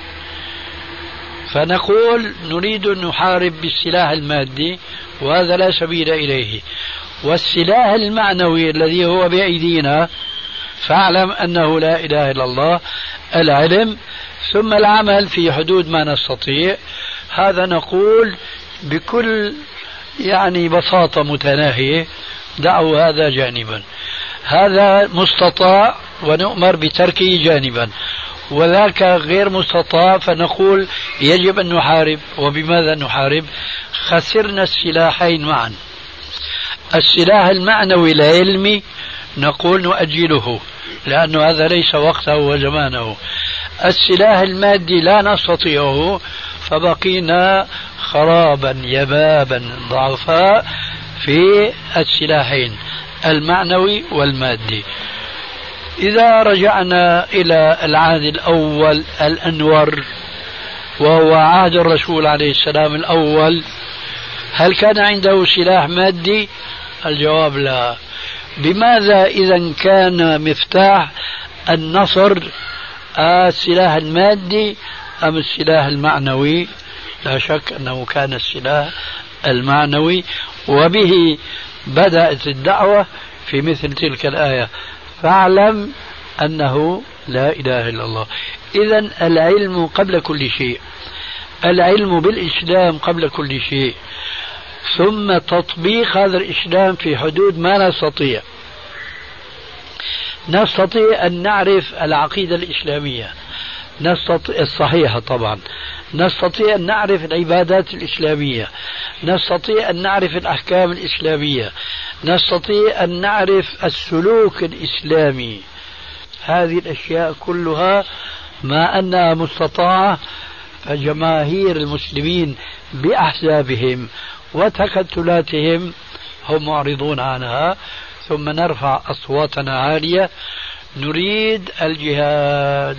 فنقول نريد أن نحارب بالسلاح المادي، وهذا لا سبيل إليه. والسلاح المعنوي الذي هو بأيدينا فاعلم أنه لا إله إلا الله، العلم ثم العمل في حدود ما نستطيع. هذا نقول بكل بساطة متناهية، دعوا هذا جانبا، هذا مستطاع ونؤمر بتركه جانبا، وذاك غير مستطاع فنقول يجب أن نحارب. وبماذا نحارب؟ خسرنا السلاحين معا. السلاح المعنوي العلمي نقول نؤجله لأن هذا ليس وقته وزمانه. السلاح المادي لا نستطيعه، فبقينا خرابا يبابا ضعفاء في السلاحين المعنوي والمادي. إذا رجعنا إلى العهد الأول الأنور وهو عهد الرسول عليه السلام الأول، هل كان عنده سلاح مادي؟ الجواب لا. بماذا إذا كان مفتاح النصر السلاح المادي أم السلاح المعنوي؟ لا شك أنه كان السلاح المعنوي، وبه بدأت الدعوة في مثل تلك الآية: فاعلم أنه لا إله إلا الله. إذن العلم قبل كل شيء، العلم بالإسلام قبل كل شيء، ثم تطبيق هذا الإسلام في حدود ما نستطيع أن نعرف العقيدة الإسلامية الصحيحة طبعا، نستطيع أن نعرف العبادات الإسلامية، نستطيع أن نعرف الأحكام الإسلامية، نستطيع أن نعرف السلوك الإسلامي. هذه الأشياء كلها ما أنها مستطاعة، فجماهير المسلمين بأحزابهم وتكتلاتهم هم معرضون عنها. ثم نرفع أصواتنا عالية: نريد الجهاد.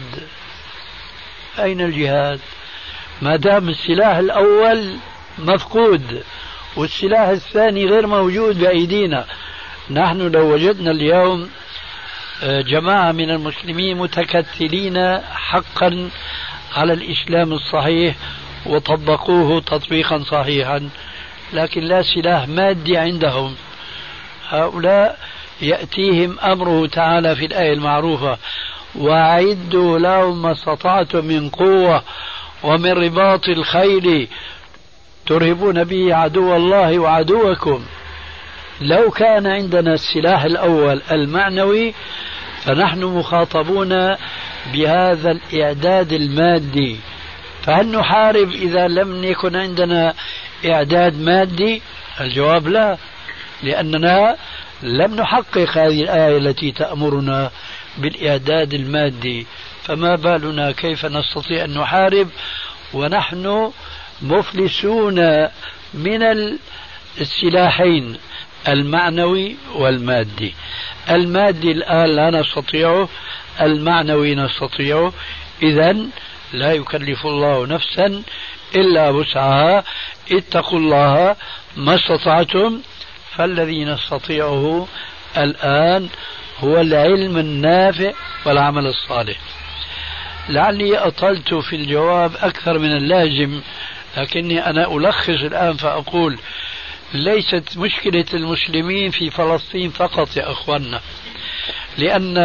أين الجهاد؟ ما دام السلاح الأول مفقود والسلاح الثاني غير موجود بأيدينا. نحن لو وجدنا اليوم جماعة من المسلمين متكتلين حقا على الإسلام الصحيح وطبقوه تطبيقا صحيحا، لكن لا سلاح مادي عندهم، هؤلاء يأتيهم أمره تعالى في الآية المعروفة: وأعدوا لهم ما استطعتم من قوة ومن رباط الخيل ترهبون به عدو الله وعدوكم. لو كان عندنا السلاح الأول المعنوي فنحن مخاطبون بهذا الإعداد المادي، فهل نحارب إذا لم يكن عندنا إعداد مادي؟ الجواب لا، لأننا لم نحقق هذه الآية التي تأمرنا بالإعداد المادي، فما بالنا كيف نستطيع أن نحارب ونحن مفلسون من السلاحين المعنوي والمادي. المادي الآن لا نستطيعه، المعنوي نستطيعه. إذن لا يكلف الله نفسا إلا وسعها، اتقوا الله ما استطعتم. فالذي نستطيعه الآن هو العلم النافع والعمل الصالح. لعلي أطلت في الجواب أكثر من اللازم، لكني أنا ألخص الآن فأقول: ليست مشكلة المسلمين في فلسطين فقط يا أخوانا، لأن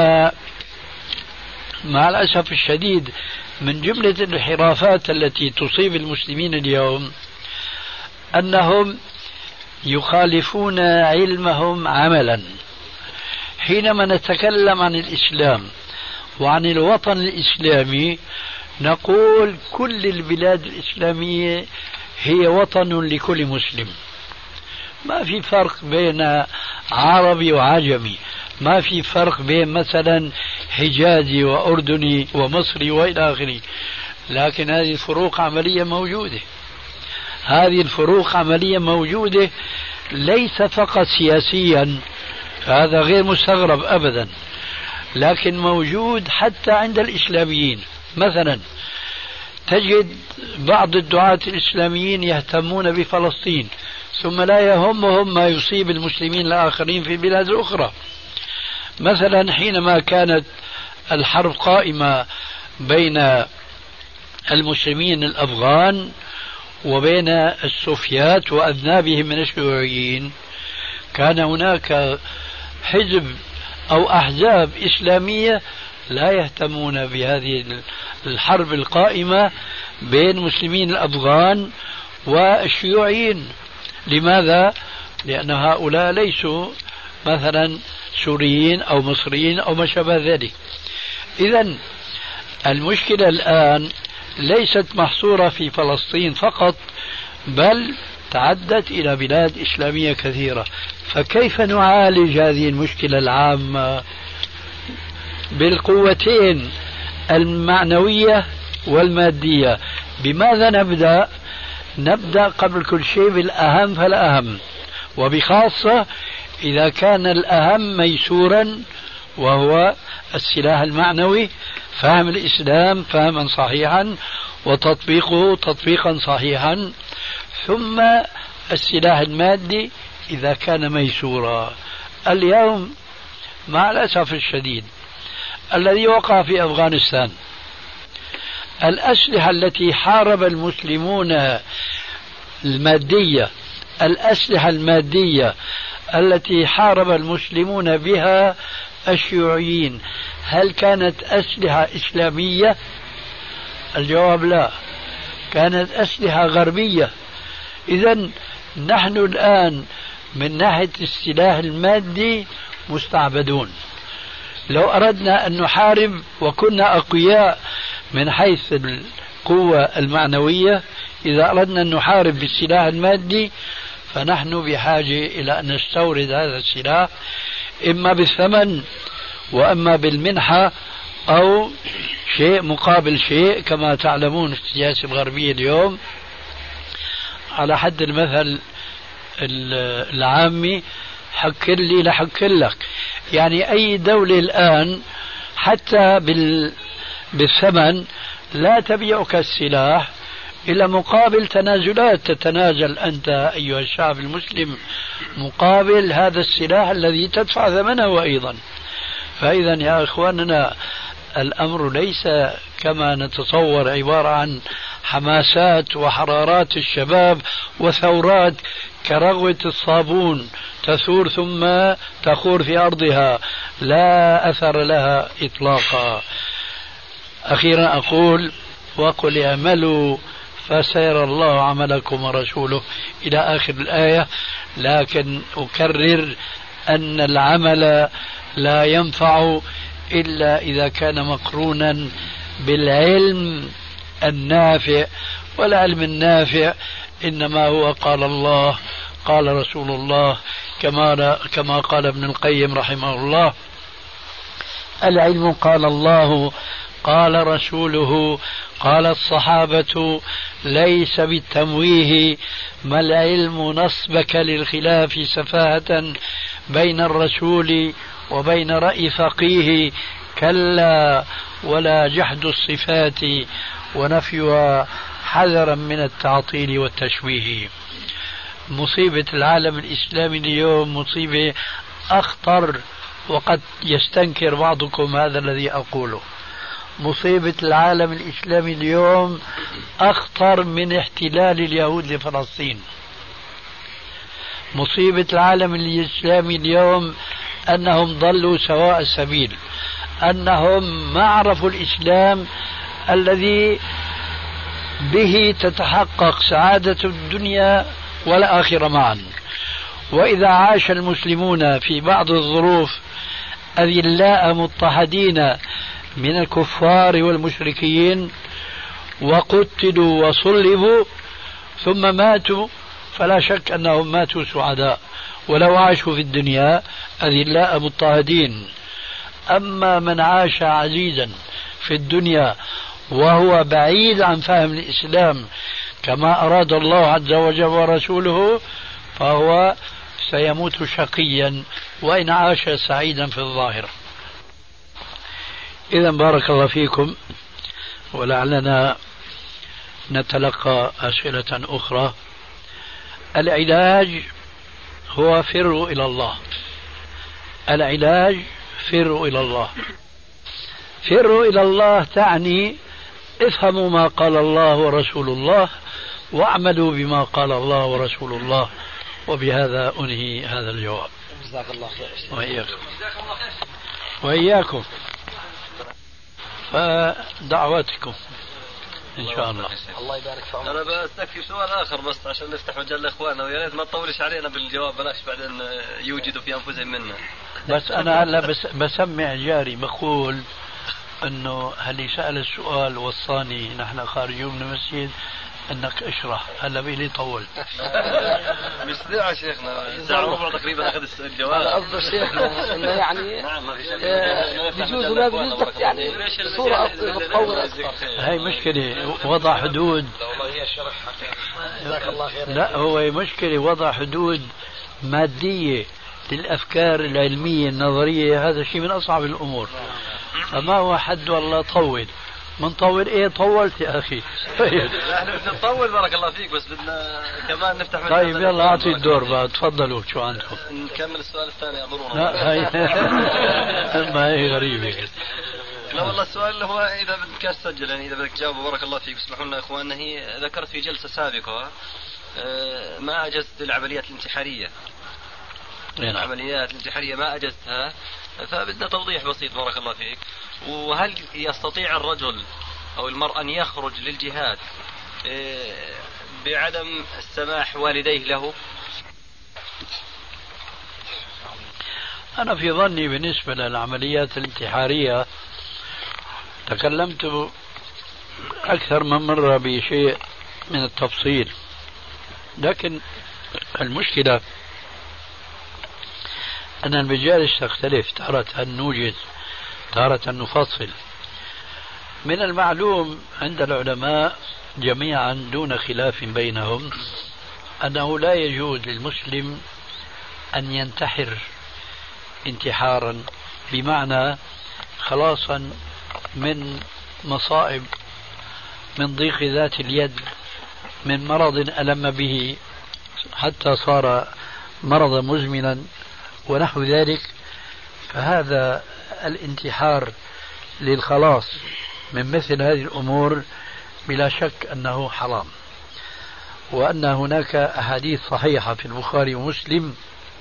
مع الأسف الشديد من جملة الانحرافات التي تصيب المسلمين اليوم أنهم يخالفون علمهم عملا. حينما نتكلم عن الإسلام وعن الوطن الإسلامي نقول كل البلاد الإسلامية هي وطن لكل مسلم، ما في فرق بين عربي وعجمي، ما في فرق بين مثلا حجازي وأردني ومصري وإلى آخره. لكن هذه الفروق عملية موجودة، هذه الفروق عملية موجودة، ليس فقط سياسيا، هذا غير مستغرب أبدا، لكن موجود حتى عند الإسلاميين. مثلا تجد بعض الدعاة الإسلاميين يهتمون بفلسطين ثم لا يهمهم ما يصيب المسلمين الآخرين في البلاد الأخرى. مثلا حينما كانت الحرب قائمة بين المسلمين الأفغان وبين السوفيات وأذنابهم من الشيوعيين، كان هناك حزب أو أحزاب إسلامية لا يهتمون بهذه الحرب القائمة بين مسلمين الأفغان والشيوعيين. لماذا؟ لأن هؤلاء ليسوا مثلا سوريين أو مصريين أو ما شابه ذلك. إذن المشكلة الآن ليست محصورة في فلسطين فقط، بل تعدت إلى بلاد إسلامية كثيرة. فكيف نعالج هذه المشكلة العامة؟ بالقوتين المعنوية والمادية. بماذا نبدأ؟ نبدأ قبل كل شيء بالأهم فالأهم، وبخاصة إذا كان الأهم ميسورا وهو السلاح المعنوي، فهم الإسلام فهما صحيحا وتطبيقه تطبيقا صحيحا، ثم السلاح المادي إذا كان ميسورا. اليوم مع الأسف الشديد الذي وقع في أفغانستان، الأسلحة التي حارب المسلمون المادية، الأسلحة المادية التي حارب المسلمون بها الشيوعيين، هل كانت أسلحة إسلامية؟ الجواب لا، كانت أسلحة غربية. إذن نحن الآن من ناحية السلاح المادي مستعبدون. لو أردنا أن نحارب وكنا أقوياء من حيث القوة المعنوية، إذا أردنا أن نحارب بالسلاح المادي فنحن بحاجة إلى أن نستورد هذا السلاح إما بالثمن وإما بالمنحة أو شيء مقابل شيء. كما تعلمون في السياسة الغربية اليوم على حد المثل العامي حكر لي لحكر لك، يعني أي دولة الآن حتى بالثمن لا تبيعك السلاح إلا مقابل تنازلات، تتنازل أنت أيها الشعب المسلم مقابل هذا السلاح الذي تدفع ثمنه أيضا. فإذا يا إخواننا الأمر ليس كما نتصور عبارة عن حماسات وحرارات الشباب وثورات كرغوة الصابون تثور ثم تخور في أرضها، لا أثر لها إطلاقا. أخيرا أقول وقل اعملوا فسيرى الله عملكم ورسوله إلى آخر الآية، لكن أكرر أن العمل لا ينفع إلا إذا كان مقرونا بالعلم النافع، والعلم النافع إنما هو قال الله قال رسول الله، كما قال ابن القيم رحمه الله: العلم قال الله قال رسوله قال الصحابة، ليس بالتمويه، ما العلم نصبك للخلاف سفاهة بين الرسول وبين رأي فقيه، كلا ولا جحد الصفات ونفيها حذرا من التعطيل والتشويه. مصيبة العالم الإسلامي اليوم مصيبة أخطر، وقد يستنكر بعضكم هذا الذي أقوله. مصيبة العالم الإسلامي اليوم أخطر من احتلال اليهود لفلسطين. مصيبة العالم الإسلامي اليوم أنهم ضلوا سواء السبيل، أنهم ما عرفوا الإسلام الذي به تتحقق سعادة الدنيا والآخرة معا. وإذا عاش المسلمون في بعض الظروف أذلاء مضطهدين من الكفار والمشركين وقتلوا وصلبوا ثم ماتوا، فلا شك أنهم ماتوا سعداء، ولو عاشوا في الدنيا أذلاء مضطهدين. أما من عاش عزيزا في الدنيا وهو بعيد عن فهم الإسلام كما أراد الله عز وجل ورسوله، فهو سيموت شقيا وإن عاش سعيدا في الظاهر. إذا بارك الله فيكم، ولعلنا نتلقى أسئلة أخرى. العلاج هو فروا إلى الله. العلاج فروا إلى الله. فروا إلى الله تعني افهموا ما قال الله ورسول الله واعملوا بما قال الله ورسول الله. وبهذا أنهي هذا الجواب. جزاك الله خير. وإياكم وإياكم. فدعواتكم إن شاء الله. الله يبارك في عمرك. أنا بستكفي سؤال آخر بس عشان نفتح مجال لإخواننا، ويا ريت ما تطولش علينا بالجواب بلاش بعدين يوجدوا في أنفسهم منا. بس أنا هلا بسمع جاري بقول إنه اللي سأل السؤال وصاني نحن خارجون من المسجد انك اشرح. هلا بيلي طول. مش ساعة شيخنا، ساعة وربع تقريبا اخذ الجواب. قصد شيخنا انه يعني يجوز ولا بيجوز يعني بصورة متطورة اكثر. هاي مشكلة وضع حدود. لا هو مشكلة وضع حدود مادية للأفكار العلمية النظرية، هذا شيء من أصعب الأمور. فما هو حد والله طول من طول ايه طولت يا اخي. احنا بدنا نطول بارك الله فيك، بس بدنا كمان نفتح. طيب يلا اعطي الدور بقى، تفضلوا شو عندكم. نكمل السؤال الثاني اظن. لا هاي ما هي غريبة. لا والله السؤال اللي هو اذا بدك تسجل يعني اذا بدك تجاوب بارك الله فيك اسمحوا لنا اخواننا. هي ذكرت في جلسة سابقة ما اجزت العمليات الانتحارية. العمليات الانتحارية ما اجزتها، فبدنا توضيح بسيط بارك الله فيك. وهل يستطيع الرجل أو المرأة أن يخرج للجهاد بعدم السماح والديه له؟ أنا في ظني بالنسبة للعمليات الانتحارية تكلمت أكثر من مرة بشيء من التفصيل، لكن المشكلة أن المجالس تختلف، تارة نوجد تارة نفصل. من المعلوم عند العلماء جميعا دون خلاف بينهم أنه لا يجوز للمسلم أن ينتحر انتحارا بمعنى خلاصا من مصائب، من ضيق ذات اليد، من مرض ألم به حتى صار مرضا مزمنا ونحو ذلك. فهذا الانتحار للخلاص من مثل هذه الأمور بلا شك أنه حرام، وأن هناك أحاديث صحيحة في البخاري ومسلم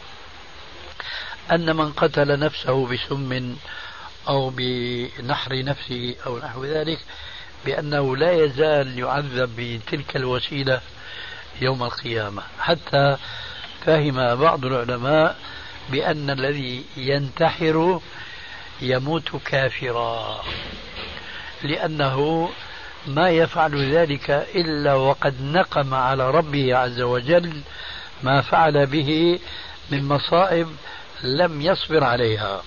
أن من قتل نفسه بسم أو بنحر نفسه أو نحو ذلك بأنه لا يزال يعذب بتلك الوسيلة يوم القيامة. حتى فهم بعض العلماء بأن الذي ينتحر يموت كافرا، لأنه ما يفعل ذلك إلا وقد نقم على ربه عز وجل ما فعل به من مصائب لم يصبر عليها.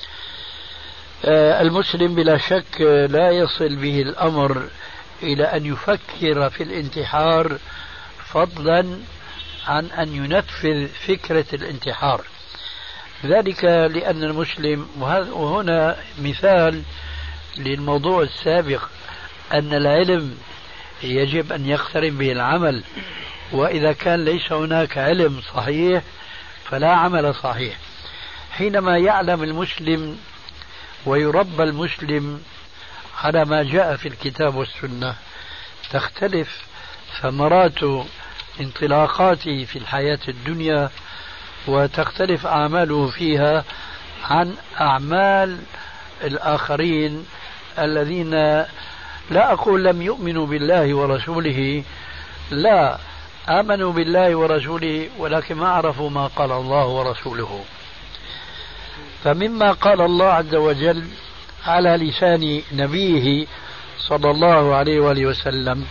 المسلم بلا شك لا يصل به الأمر إلى أن يفكر في الانتحار، فضلا عن أن ينفذ فكرة الانتحار. ذلك لأن المسلم، وهنا مثال للموضوع السابق، أن العلم يجب أن يقترن به العمل، وإذا كان ليس هناك علم صحيح فلا عمل صحيح. حينما يعلم المسلم ويربى المسلم على ما جاء في الكتاب والسنة تختلف ثمرات انطلاقاته في الحياة الدنيا، وتختلف أعماله فيها عن أعمال الآخرين الذين لا أقول لم يؤمنوا بالله ورسوله، لا، آمنوا بالله ورسوله ولكن ما عرفوا ما قال الله ورسوله. فمما قال الله عز وجل على لسان نبيه صلى الله عليه وآله وسلم: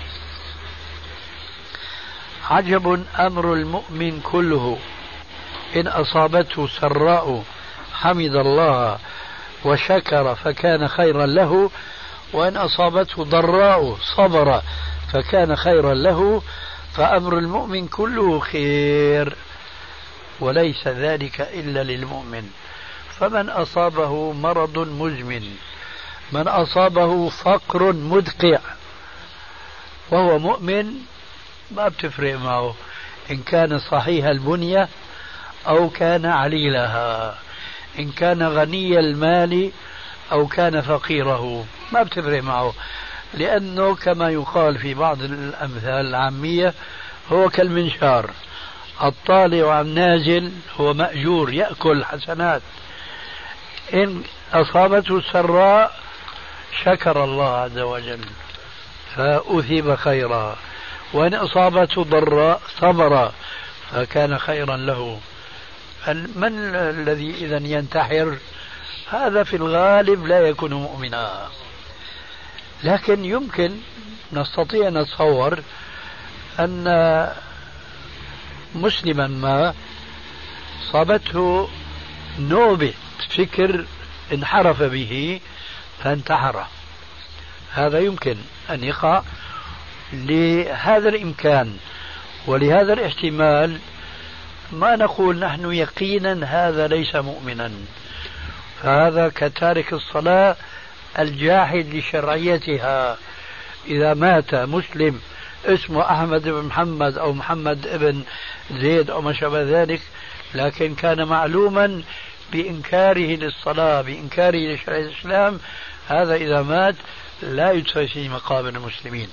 عجب أمر المؤمن كله، إن أصابته سراء حمد الله وشكر فكان خيرا له، وإن أصابته ضراء صبر فكان خيرا له، فأمر المؤمن كله خير، وليس ذلك إلا للمؤمن. فمن أصابه مرض مزمن من أصابه فقر مدقع وهو مؤمن ما بتفرق معه إن كان صحيح البنية أو كان عليلها، إن كان غني المال أو كان فقيره، ما بتفرق معه، لأنه كما يقال في بعض الأمثال العامية هو كالمنشار، الطالع عن نازل هو مأجور يأكل حسنات. إن أصابته السراء شكر الله عز وجل فأثيب خيرا، وإن أصابته ضراء صبر فكان خيرا له. من الذي إذا ينتحر؟ هذا في الغالب لا يكون مؤمنا. لكن يمكن نستطيع نتصور أن مسلما ما صابته نوبة فكر انحرف به فانتحر، هذا يمكن أن يقع. لهذا الإمكان ولهذا الاحتمال ما نقول نحن يقينا هذا ليس مؤمنا، فهذا كتارك الصلاة الجاحد لشرعيتها. إذا مات مسلم اسمه أحمد بن محمد أو محمد بن زيد أو ما شابه ذلك، لكن كان معلوما بإنكاره للصلاة بإنكاره لشرع الإسلام، هذا إذا مات لا يدفع في مقابر المسلمين.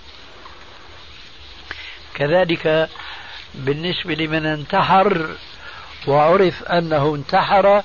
كذلك بالنسبة لمن انتحر وعرف أنه انتحر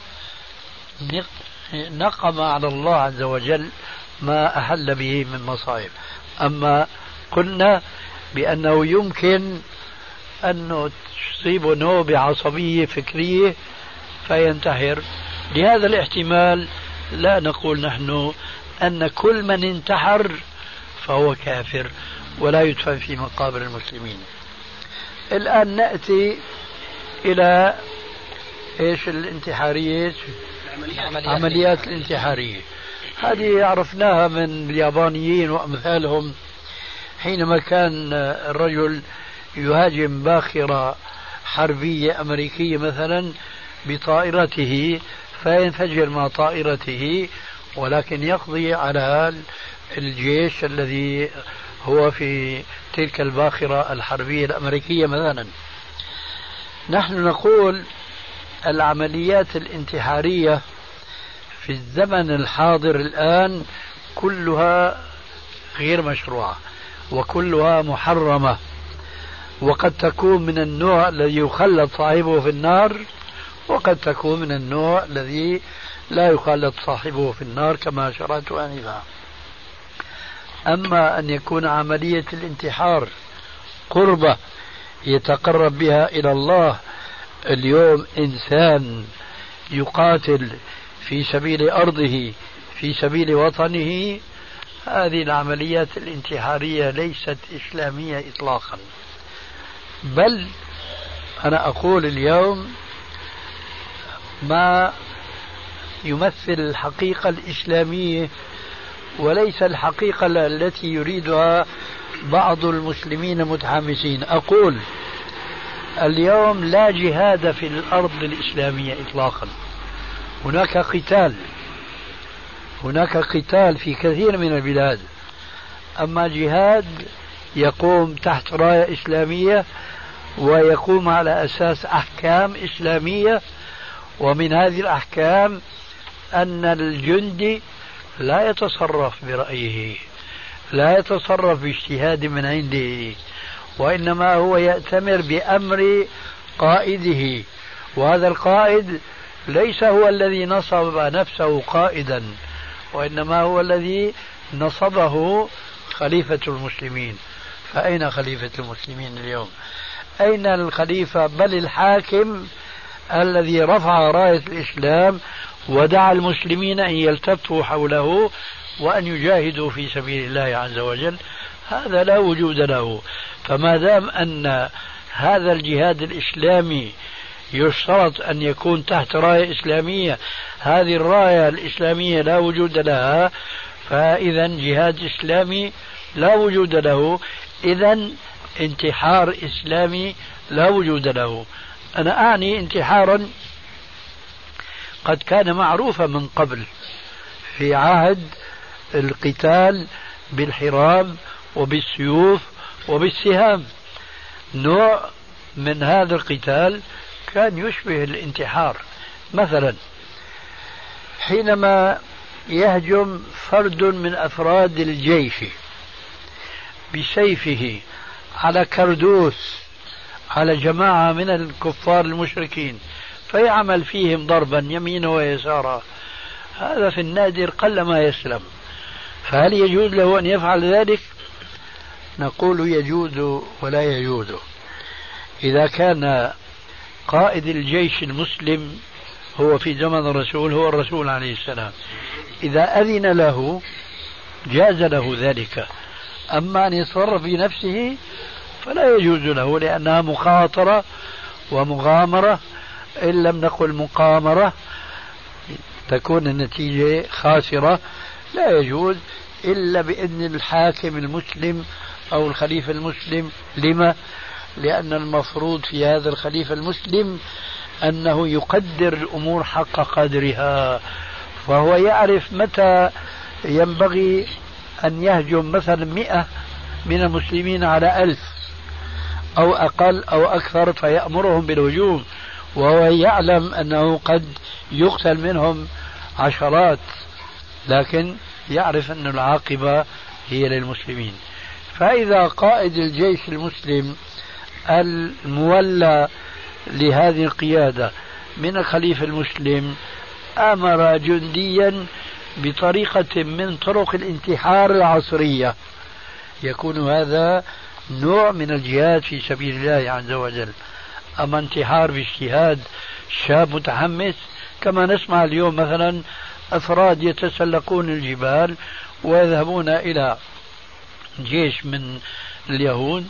نقم على الله عز وجل ما أحل به من مصائب. أما قلنا بأنه يمكن أن تصيب نوبة عصبية فكرية فينتحر، لهذا الاحتمال لا نقول نحن أن كل من انتحر فهو كافر ولا يدفن في مقابر المسلمين. الآن نأتي إلى إيش الانتحارية، عمليات الانتحارية. هذه عرفناها من اليابانيين وأمثالهم، حينما كان الرجل يهاجم باخرة حربية أمريكية مثلا بطائرته فينفجر مع طائرته، ولكن يقضي على الجيش الذي هو في تلك الباخرة الحربية الأمريكية مثلا. نحن نقول العمليات الانتحارية في الزمن الحاضر الآن كلها غير مشروعة وكلها محرمة، وقد تكون من النوع الذي يخلد صاحبه في النار، وقد تكون من النوع الذي لا يخلد صاحبه في النار كما شرعت آنفا. أما أن يكون عملية الانتحار قربة يتقرب بها إلى الله، اليوم إنسان يقاتل في سبيل أرضه في سبيل وطنه، هذه العمليات الانتحارية ليست إسلامية إطلاقا. بل أنا أقول اليوم ما يمثل الحقيقة الإسلامية وليس الحقيقة التي يريدها بعض المسلمين المتحمسين. أقول اليوم لا جهاد في الأرض الإسلامية إطلاقا، هناك قتال في كثير من البلاد، أما جهاد يقوم تحت راية إسلامية ويقوم على أساس أحكام إسلامية، ومن هذه الأحكام أن الجندي لا يتصرف برأيه، لا يتصرف باجتهاد من عنده، وإنما هو يأتمر بأمر قائده، وهذا القائد ليس هو الذي نصب نفسه قائدا، وإنما هو الذي نصبه خليفة المسلمين. فأين خليفة المسلمين اليوم؟ أين الخليفة بل الحاكم الذي رفع راية الإسلام ودعا المسلمين أن يلتفوا حوله وأن يجاهدوا في سبيل الله عز وجل؟ هذا لا وجود له. فما دام أن هذا الجهاد الإسلامي يشترط أن يكون تحت راية إسلامية، هذه الراية الإسلامية لا وجود لها، فإذا جهاد إسلامي لا وجود له، إذا انتحار إسلامي لا وجود له. أنا أعني انتحارا قد كان معروفا من قبل في عهد القتال بالحراب وبالسيوف وبالسهام. نوع من هذا القتال كان يشبه الانتحار. مثلا حينما يهجم فرد من أفراد الجيش بسيفه على كردوس على جماعة من الكفار المشركين فيعمل فيهم ضربا يمينا ويسارا، هذا في النادر قلما يسلم، فهل يجوز له أن يفعل ذلك؟ نقول يجوز ولا يجوز إذا كان قائد الجيش المسلم هو في زمن الرسول هو الرسول عليه السلام، إذا أذن له جاز له ذلك. أما أن يتصرف بنفسه فلا يجوز له، لأنها مخاطرة ومغامرة، إن لم نقل مقامرة تكون النتيجة خاسرة. لا يجوز إلا بإذن الحاكم المسلم أو الخليفة المسلم. لما؟ لأن المفروض في هذا الخليفة المسلم أنه يقدر الأمور حق قدرها، فهو يعرف متى ينبغي أن يهجم مثلا 100 من المسلمين على 1000 أو أقل أو أكثر فيأمرهم بالهجوم، وهو يعلم أنه قد يقتل منهم عشرات، لكن يعرف أن العاقبة هي للمسلمين. فإذا قائد الجيش المسلم المولى لهذه القيادة من الخليفة المسلم أمر جنديا بطريقة من طرق الانتحار العصرية، يكون هذا نوع من الجهاد في سبيل الله عز وجل. أما انتحار باجتهاد شاب متحمس كما نسمع اليوم مثلا أفراد يتسلقون الجبال ويذهبون إلى جيش من اليهود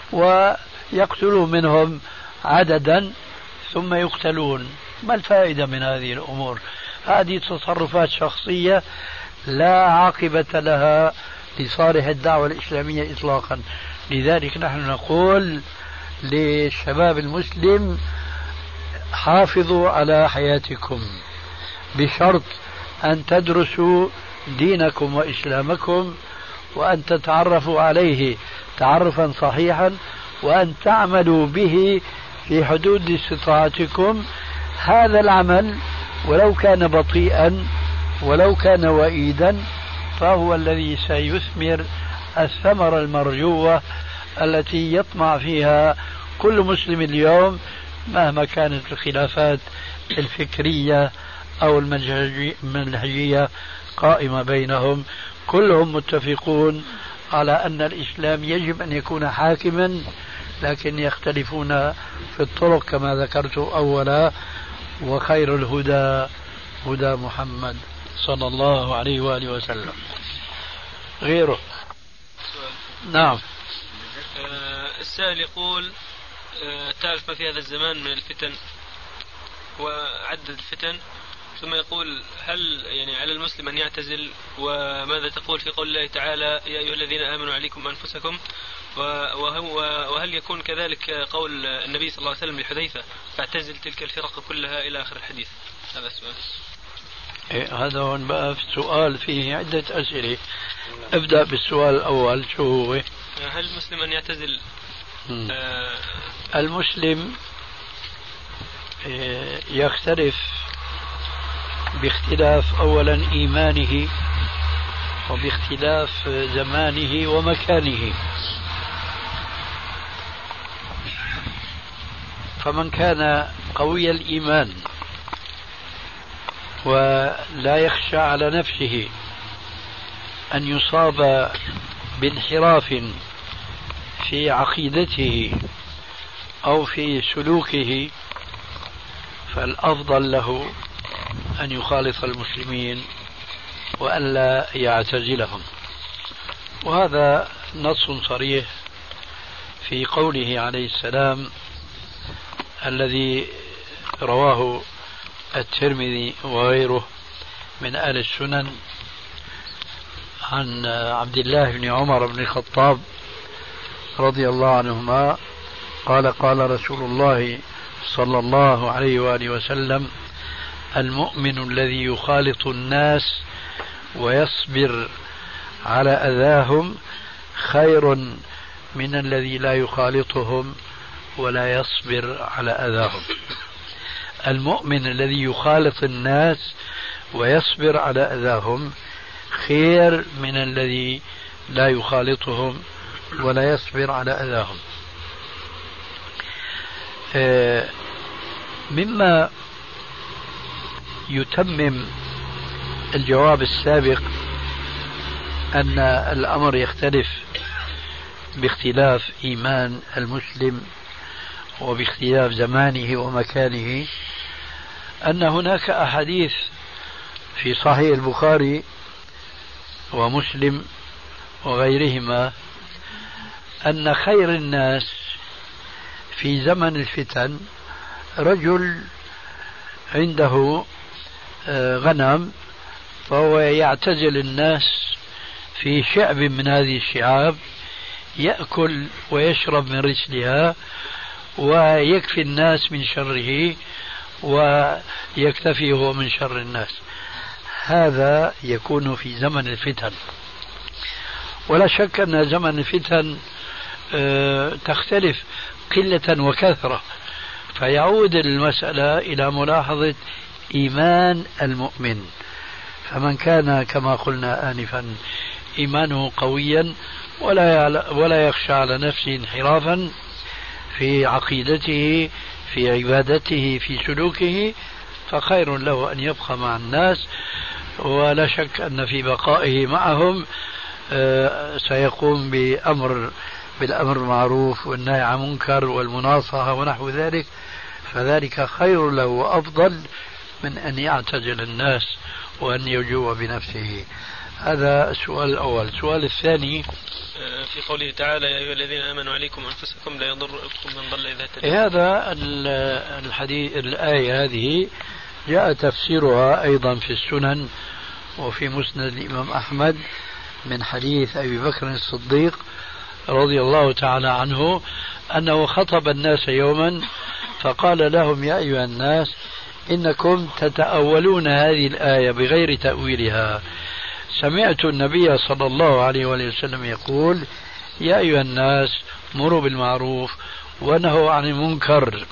ويقتلون منهم عددا ثم يقتلون. ما الفائدة من هذه الأمور؟ هذه تصرفات شخصية لا عاقبة لها لصالح الدعوة الإسلامية إطلاقا. لذلك نحن نقول للشباب المسلم حافظوا على حياتكم بشرط أن تدرسوا دينكم وإسلامكم وأن تتعرفوا عليه تعرفا صحيحا وأن تعملوا به في حدود استطاعتكم. هذا العمل ولو كان بطيئا ولو كان وئيدا فهو الذي سيثمر الثمرة المرجوة التي يطمع فيها كل مسلم اليوم مهما كانت الخلافات الفكرية أو المنهجية قائمة بينهم. كلهم متفقون على أن الإسلام يجب أن يكون حاكما، لكن يختلفون في الطرق كما ذكرت أولا. وخير الهدى هدى محمد صلى الله عليه وآله وسلم. غيره؟ نعم. السائل يقول تعرف ما في هذا الزمان من الفتن وعدد الفتن، ثم يقول هل يعني على المسلم أن يعتزل؟ وماذا تقول في قول الله تعالى يا أيها الذين آمنوا عليكم أنفسكم؟ وهل يكون كذلك قول النبي صلى الله عليه وسلم لحذيفة فاعتزل تلك الفرق كلها إلى آخر الحديث؟ هذا السؤال. هذا هون بقى سؤال فيه عدة أسئلة. ابدأ بالسؤال الأول، شو هو؟ هل المسلم أن يعتزل؟ المسلم يختلف باختلاف أولا إيمانه وباختلاف زمانه ومكانه. فمن كان قوي الإيمان ولا يخشى على نفسه أن يصاب بانحراف في عقيدته أو في سلوكه فالأفضل له أن يخالط المسلمين وأن لا يعتزلهم. وهذا نص صريح في قوله عليه السلام الذي رواه الترمذي وغيره من أهل السنن عن عبد الله بن عمر بن الخطاب رضي الله عنهما قال قال رسول الله صلى الله عليه وآله وسلم المؤمن الذي يخالط الناس ويصبر على أذاهم خير من الذي لا يخالطهم ولا يصبر على أذاهم. المؤمن الذي يخالط الناس ويصبر على أذاهم خير من الذي لا يخالطهم ولا يصبر على أذاهم. مما يتمم الجواب السابق أن الأمر يختلف باختلاف إيمان المسلم وباختلاف زمانه ومكانه، أن هناك أحاديث في صحيح البخاري ومسلم وغيرهما أن خير الناس في زمن الفتن رجل عنده غنم فهو يعتزل الناس في شعب من هذه الشعاب، يأكل ويشرب من رسلها ويكفي الناس من شره ويكتفي هو من شر الناس. هذا يكون في زمن الفتن، ولا شك أن زمن الفتن تختلف قلة وكثرة، فيعود المسألة إلى ملاحظة إيمان المؤمن. فمن كان كما قلنا آنفا إيمانه قويا ولا يخشى على نفسه انحرافا في عقيدته في عبادته في سلوكه، فخير له أن يبقى مع الناس، ولا شك أن في بقائه معهم سيقوم بالأمر المعروف والنهي عن المنكر والمناصحة ونحو ذلك، فذلك خير له وأفضل من أن يعتزل الناس وأن يجوع بنفسه. هذا السؤال الأول. السؤال الثاني في قوله تعالى يا أيها الذين آمنوا عليكم أنفسكم لا يضركم من ضل إذا اهتديتم. هذا الحديث الآية هذه جاء تفسيرها أيضا في السنن وفي مسند الإمام أحمد من حديث أبي بكر الصديق رضي الله تعالى عنه أنه خطب الناس يوما فقال لهم يا أيها الناس إنكم تتأولون هذه الآية بغير تأويلها. سمعت النبي صلى الله عليه وسلم يقول يا أيها الناس مروا بالمعروف ونهوا عن المنكر،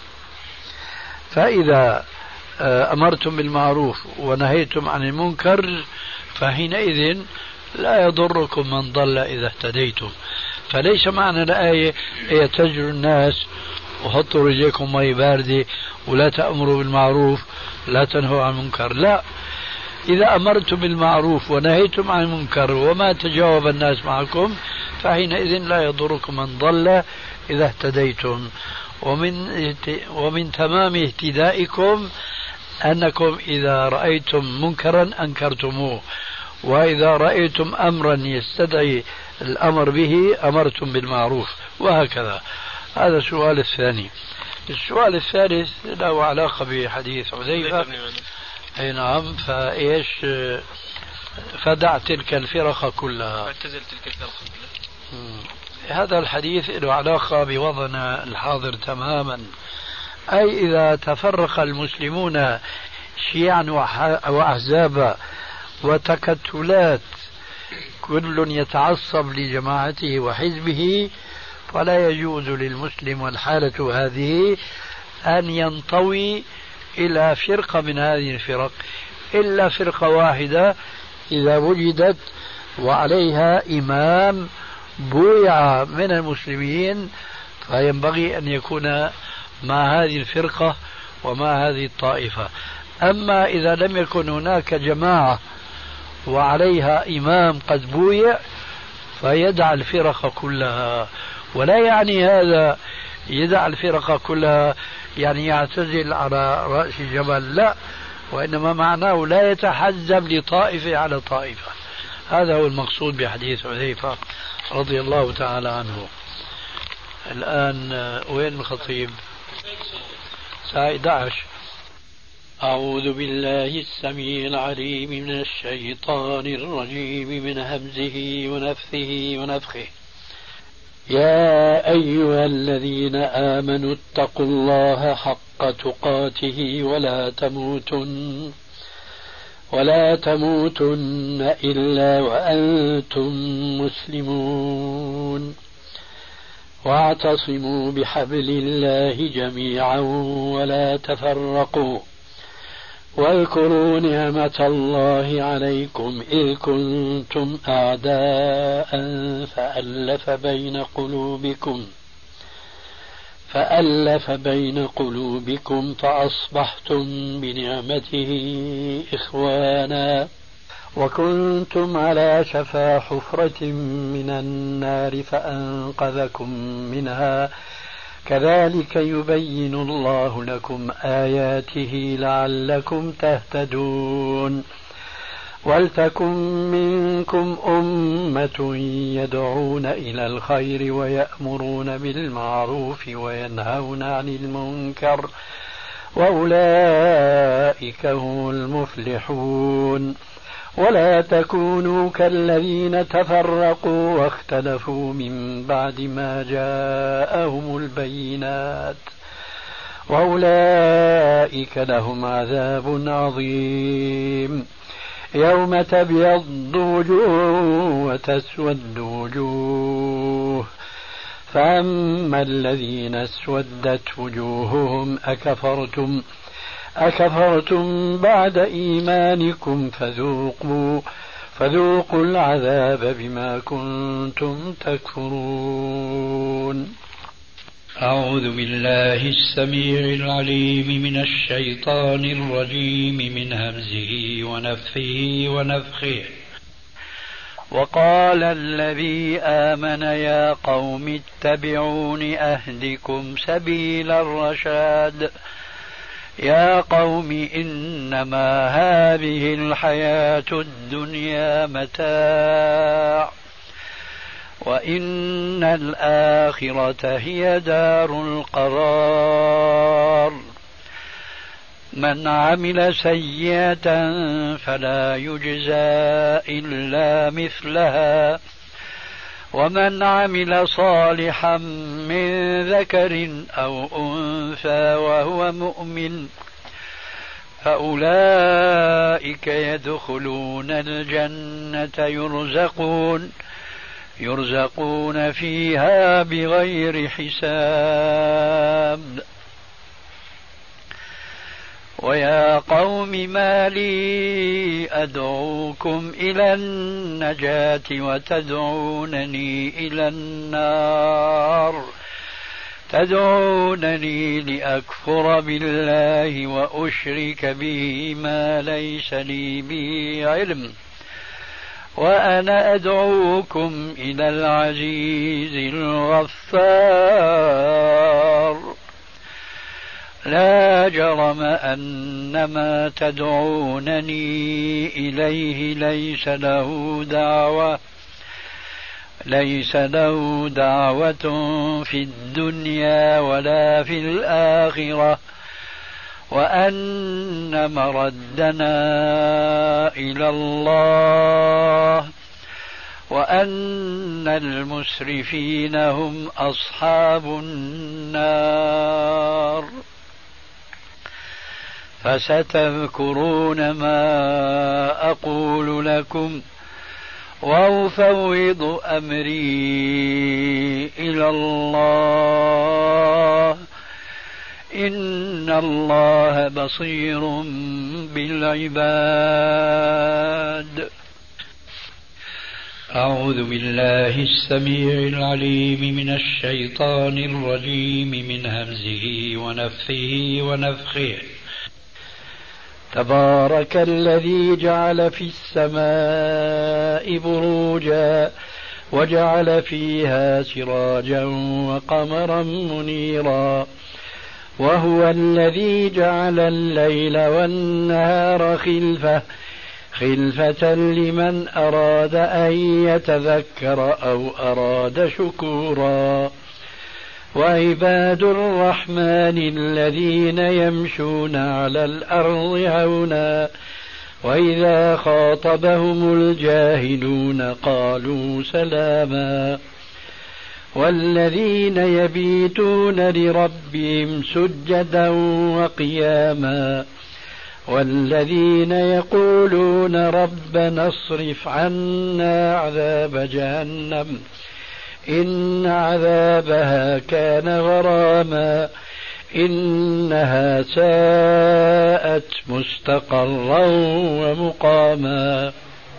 فإذا أمرتم بالمعروف ونهيتم عن المنكر فحينئذ لا يضركم من ضل إذا اهتديتم. فليس معنى الآية يتجروا الناس وحطوا رجلكم مي باردة ولا تأمروا بالمعروف لا تنهوا عن المنكر، لا، إذا أمرتم بالمعروف ونهيتم عن المنكر وما تجاوب الناس معكم فحينئذ لا يضركم من ضل إذا اهتديتم. ومن تمام اهتدائكم أنكم إذا رأيتم منكرا أنكرتموه، وإذا رأيتم أمرا يستدعي الأمر به أمرتم بالمعروف، وهكذا. هذا السؤال الثاني. السؤال الثالث له علاقة بحديث حذيفة. أي نعم. فإيش فدع تلك الفرق كلها، اعتزل تلك الفرق كلها. هذا الحديث له علاقة بوضعنا الحاضر تماما. أي إذا تفرق المسلمون شيعا وأحزابا وتكتلات كل يتعصب لجماعته وحزبه، فلا يجوز للمسلم والحالة هذه أن ينطوي إلى فرقة من هذه الفرق إلا فرقة واحدة إذا وجدت وعليها إمام بويع من المسلمين، فينبغي أن يكون مع هذه الفرقة ومع هذه الطائفة. أما إذا لم يكن هناك جماعة وعليها إمام قد بويع فيدع الفرق كلها. ولا يعني هذا يدع الفرق كلها يعني يعتزل على رأس الجبل، لا، وإنما معناه لا يتحزب لطائفة على طائفة. هذا هو المقصود بحديث حذيفة رضي الله تعالى عنه. الآن وين الخطيب؟ الساعة 11. أعوذ بالله السميع العليم من الشيطان الرجيم من همزه ونفثه ونفخه. يا أيها الذين آمنوا اتقوا الله حق تقاته ولا تموتن إلا وأنتم مسلمون واعتصموا بحبل الله جميعا ولا تفرقوا واذكروا نعمة الله عليكم إذ كنتم أعداء فألف بين قلوبكم فأصبحتم بنعمته إخوانا وكنتم على شفا حفرة من النار فأنقذكم منها كذلك يبين الله لكم آياته لعلكم تهتدون ولتكن منكم أمة يدعون إلى الخير ويأمرون بالمعروف وينهون عن المنكر وأولئك هم المفلحون ولا تكونوا كالذين تفرقوا واختلفوا من بعد ما جاءهم البينات وأولئك لهم عذاب عظيم يوم تبيض وجوه وتسود وجوه فأما الذين اسودت وجوههم أكفرتم بعد إيمانكم فذوقوا العذاب بما كنتم تكفرون. أعوذ بالله السميع العليم من الشيطان الرجيم من همزه ونفخه ونفخه. وقال الذي آمن يا قوم اتبعون أهدكم سبيل الرشاد يا قوم إنما هذه الحياة الدنيا متاع وإن الآخرة هي دار القرار من عمل سيئة فلا يجزى إلا مثلها ومن عمل صالحا من ذكر أو أنثى وهو مؤمن فأولئك يدخلون الجنة يرزقون فيها بغير حساب. ويا قوم ما لي أدعوكم إلى النجاة وتدعونني إلى النار تدعونني لأكفر بالله وأشرك به ما ليس لي به علم وأنا أدعوكم إلى العزيز الغفار لا جرم أن ما تدعونني إليه ليس له دعوة في الدنيا ولا في الآخرة وأن مردنا إلى الله وأن المسرفين هم أصحاب النار. فستذكرون ما أقول لكم وأفوض أمري إلى الله إن الله بصير بالعباد. أعوذ بالله السميع العليم من الشيطان الرجيم من همزه ونفخه ونفخه. تبارك الذي جعل في السماء بروجا وجعل فيها سراجا وقمرا منيرا وهو الذي جعل الليل والنهار خلفة لمن أراد أن يتذكر أو أراد شكورا. وعباد الرحمن الذين يمشون على الأرض هونا وإذا خاطبهم الجاهلون قالوا سلاما. والذين يبيتون لربهم سجدا وقياما والذين يقولون ربنا اصرف عنا عذاب جهنم إن عذابها كان غراما إنها ساءت مستقرا ومقاما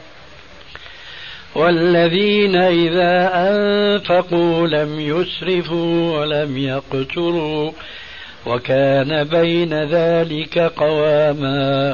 والذين إذا أنفقوا لم يسرفوا ولم يقتروا وكان بين ذلك قواما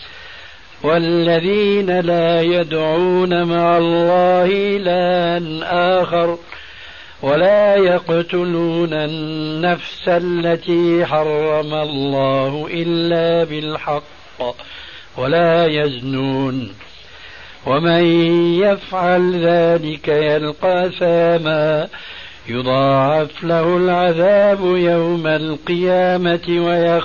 والذين لا يدعون مع الله إلها آخر ولا يقتلون النفس التي حرم الله إلا بالحق ولا يزنون ومن يفعل ذلك يلقى ثاما يضاعف له العذاب يوم القيامة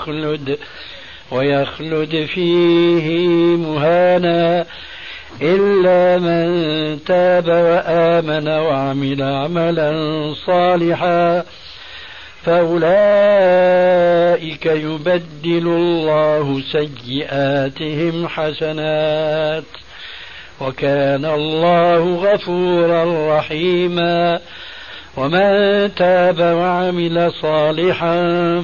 ويخلد فيه مهانا إلا من تاب وآمن وعمل عملا صالحا فأولئك يبدل الله سيئاتهم حسنات وكان الله غفورا رحيما ومن تاب وعمل صالحا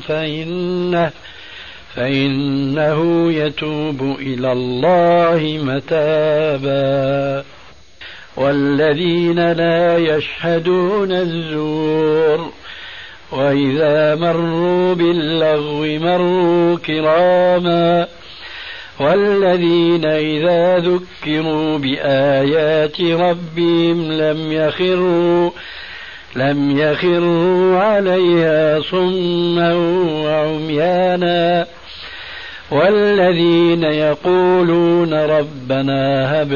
فإنه يتوب إلى الله متابا والذين لا يشهدون الزور وإذا مروا باللغو مروا كراما والذين إذا ذكروا بآيات ربهم لم يخروا عليها صما وعميانا والذين يقولون ربنا هب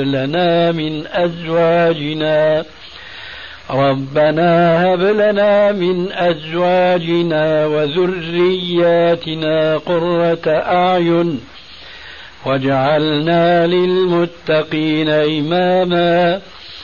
لنا من أزواجنا وذرياتنا قرة أعين واجعلنا للمتقين إماما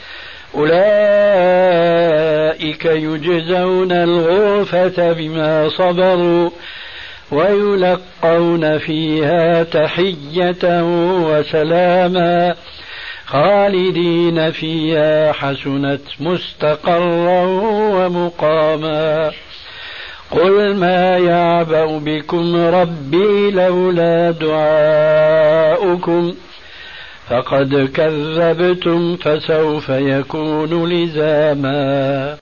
أولئك يجزون الغرفة بما صبروا ويلقون فيها تحية وسلاما خالدين فيها حسنت مستقرا ومقاما قل ما يعبأ بكم ربي لولا دعاؤكم فقد كذبتم فسوف يكون لزاما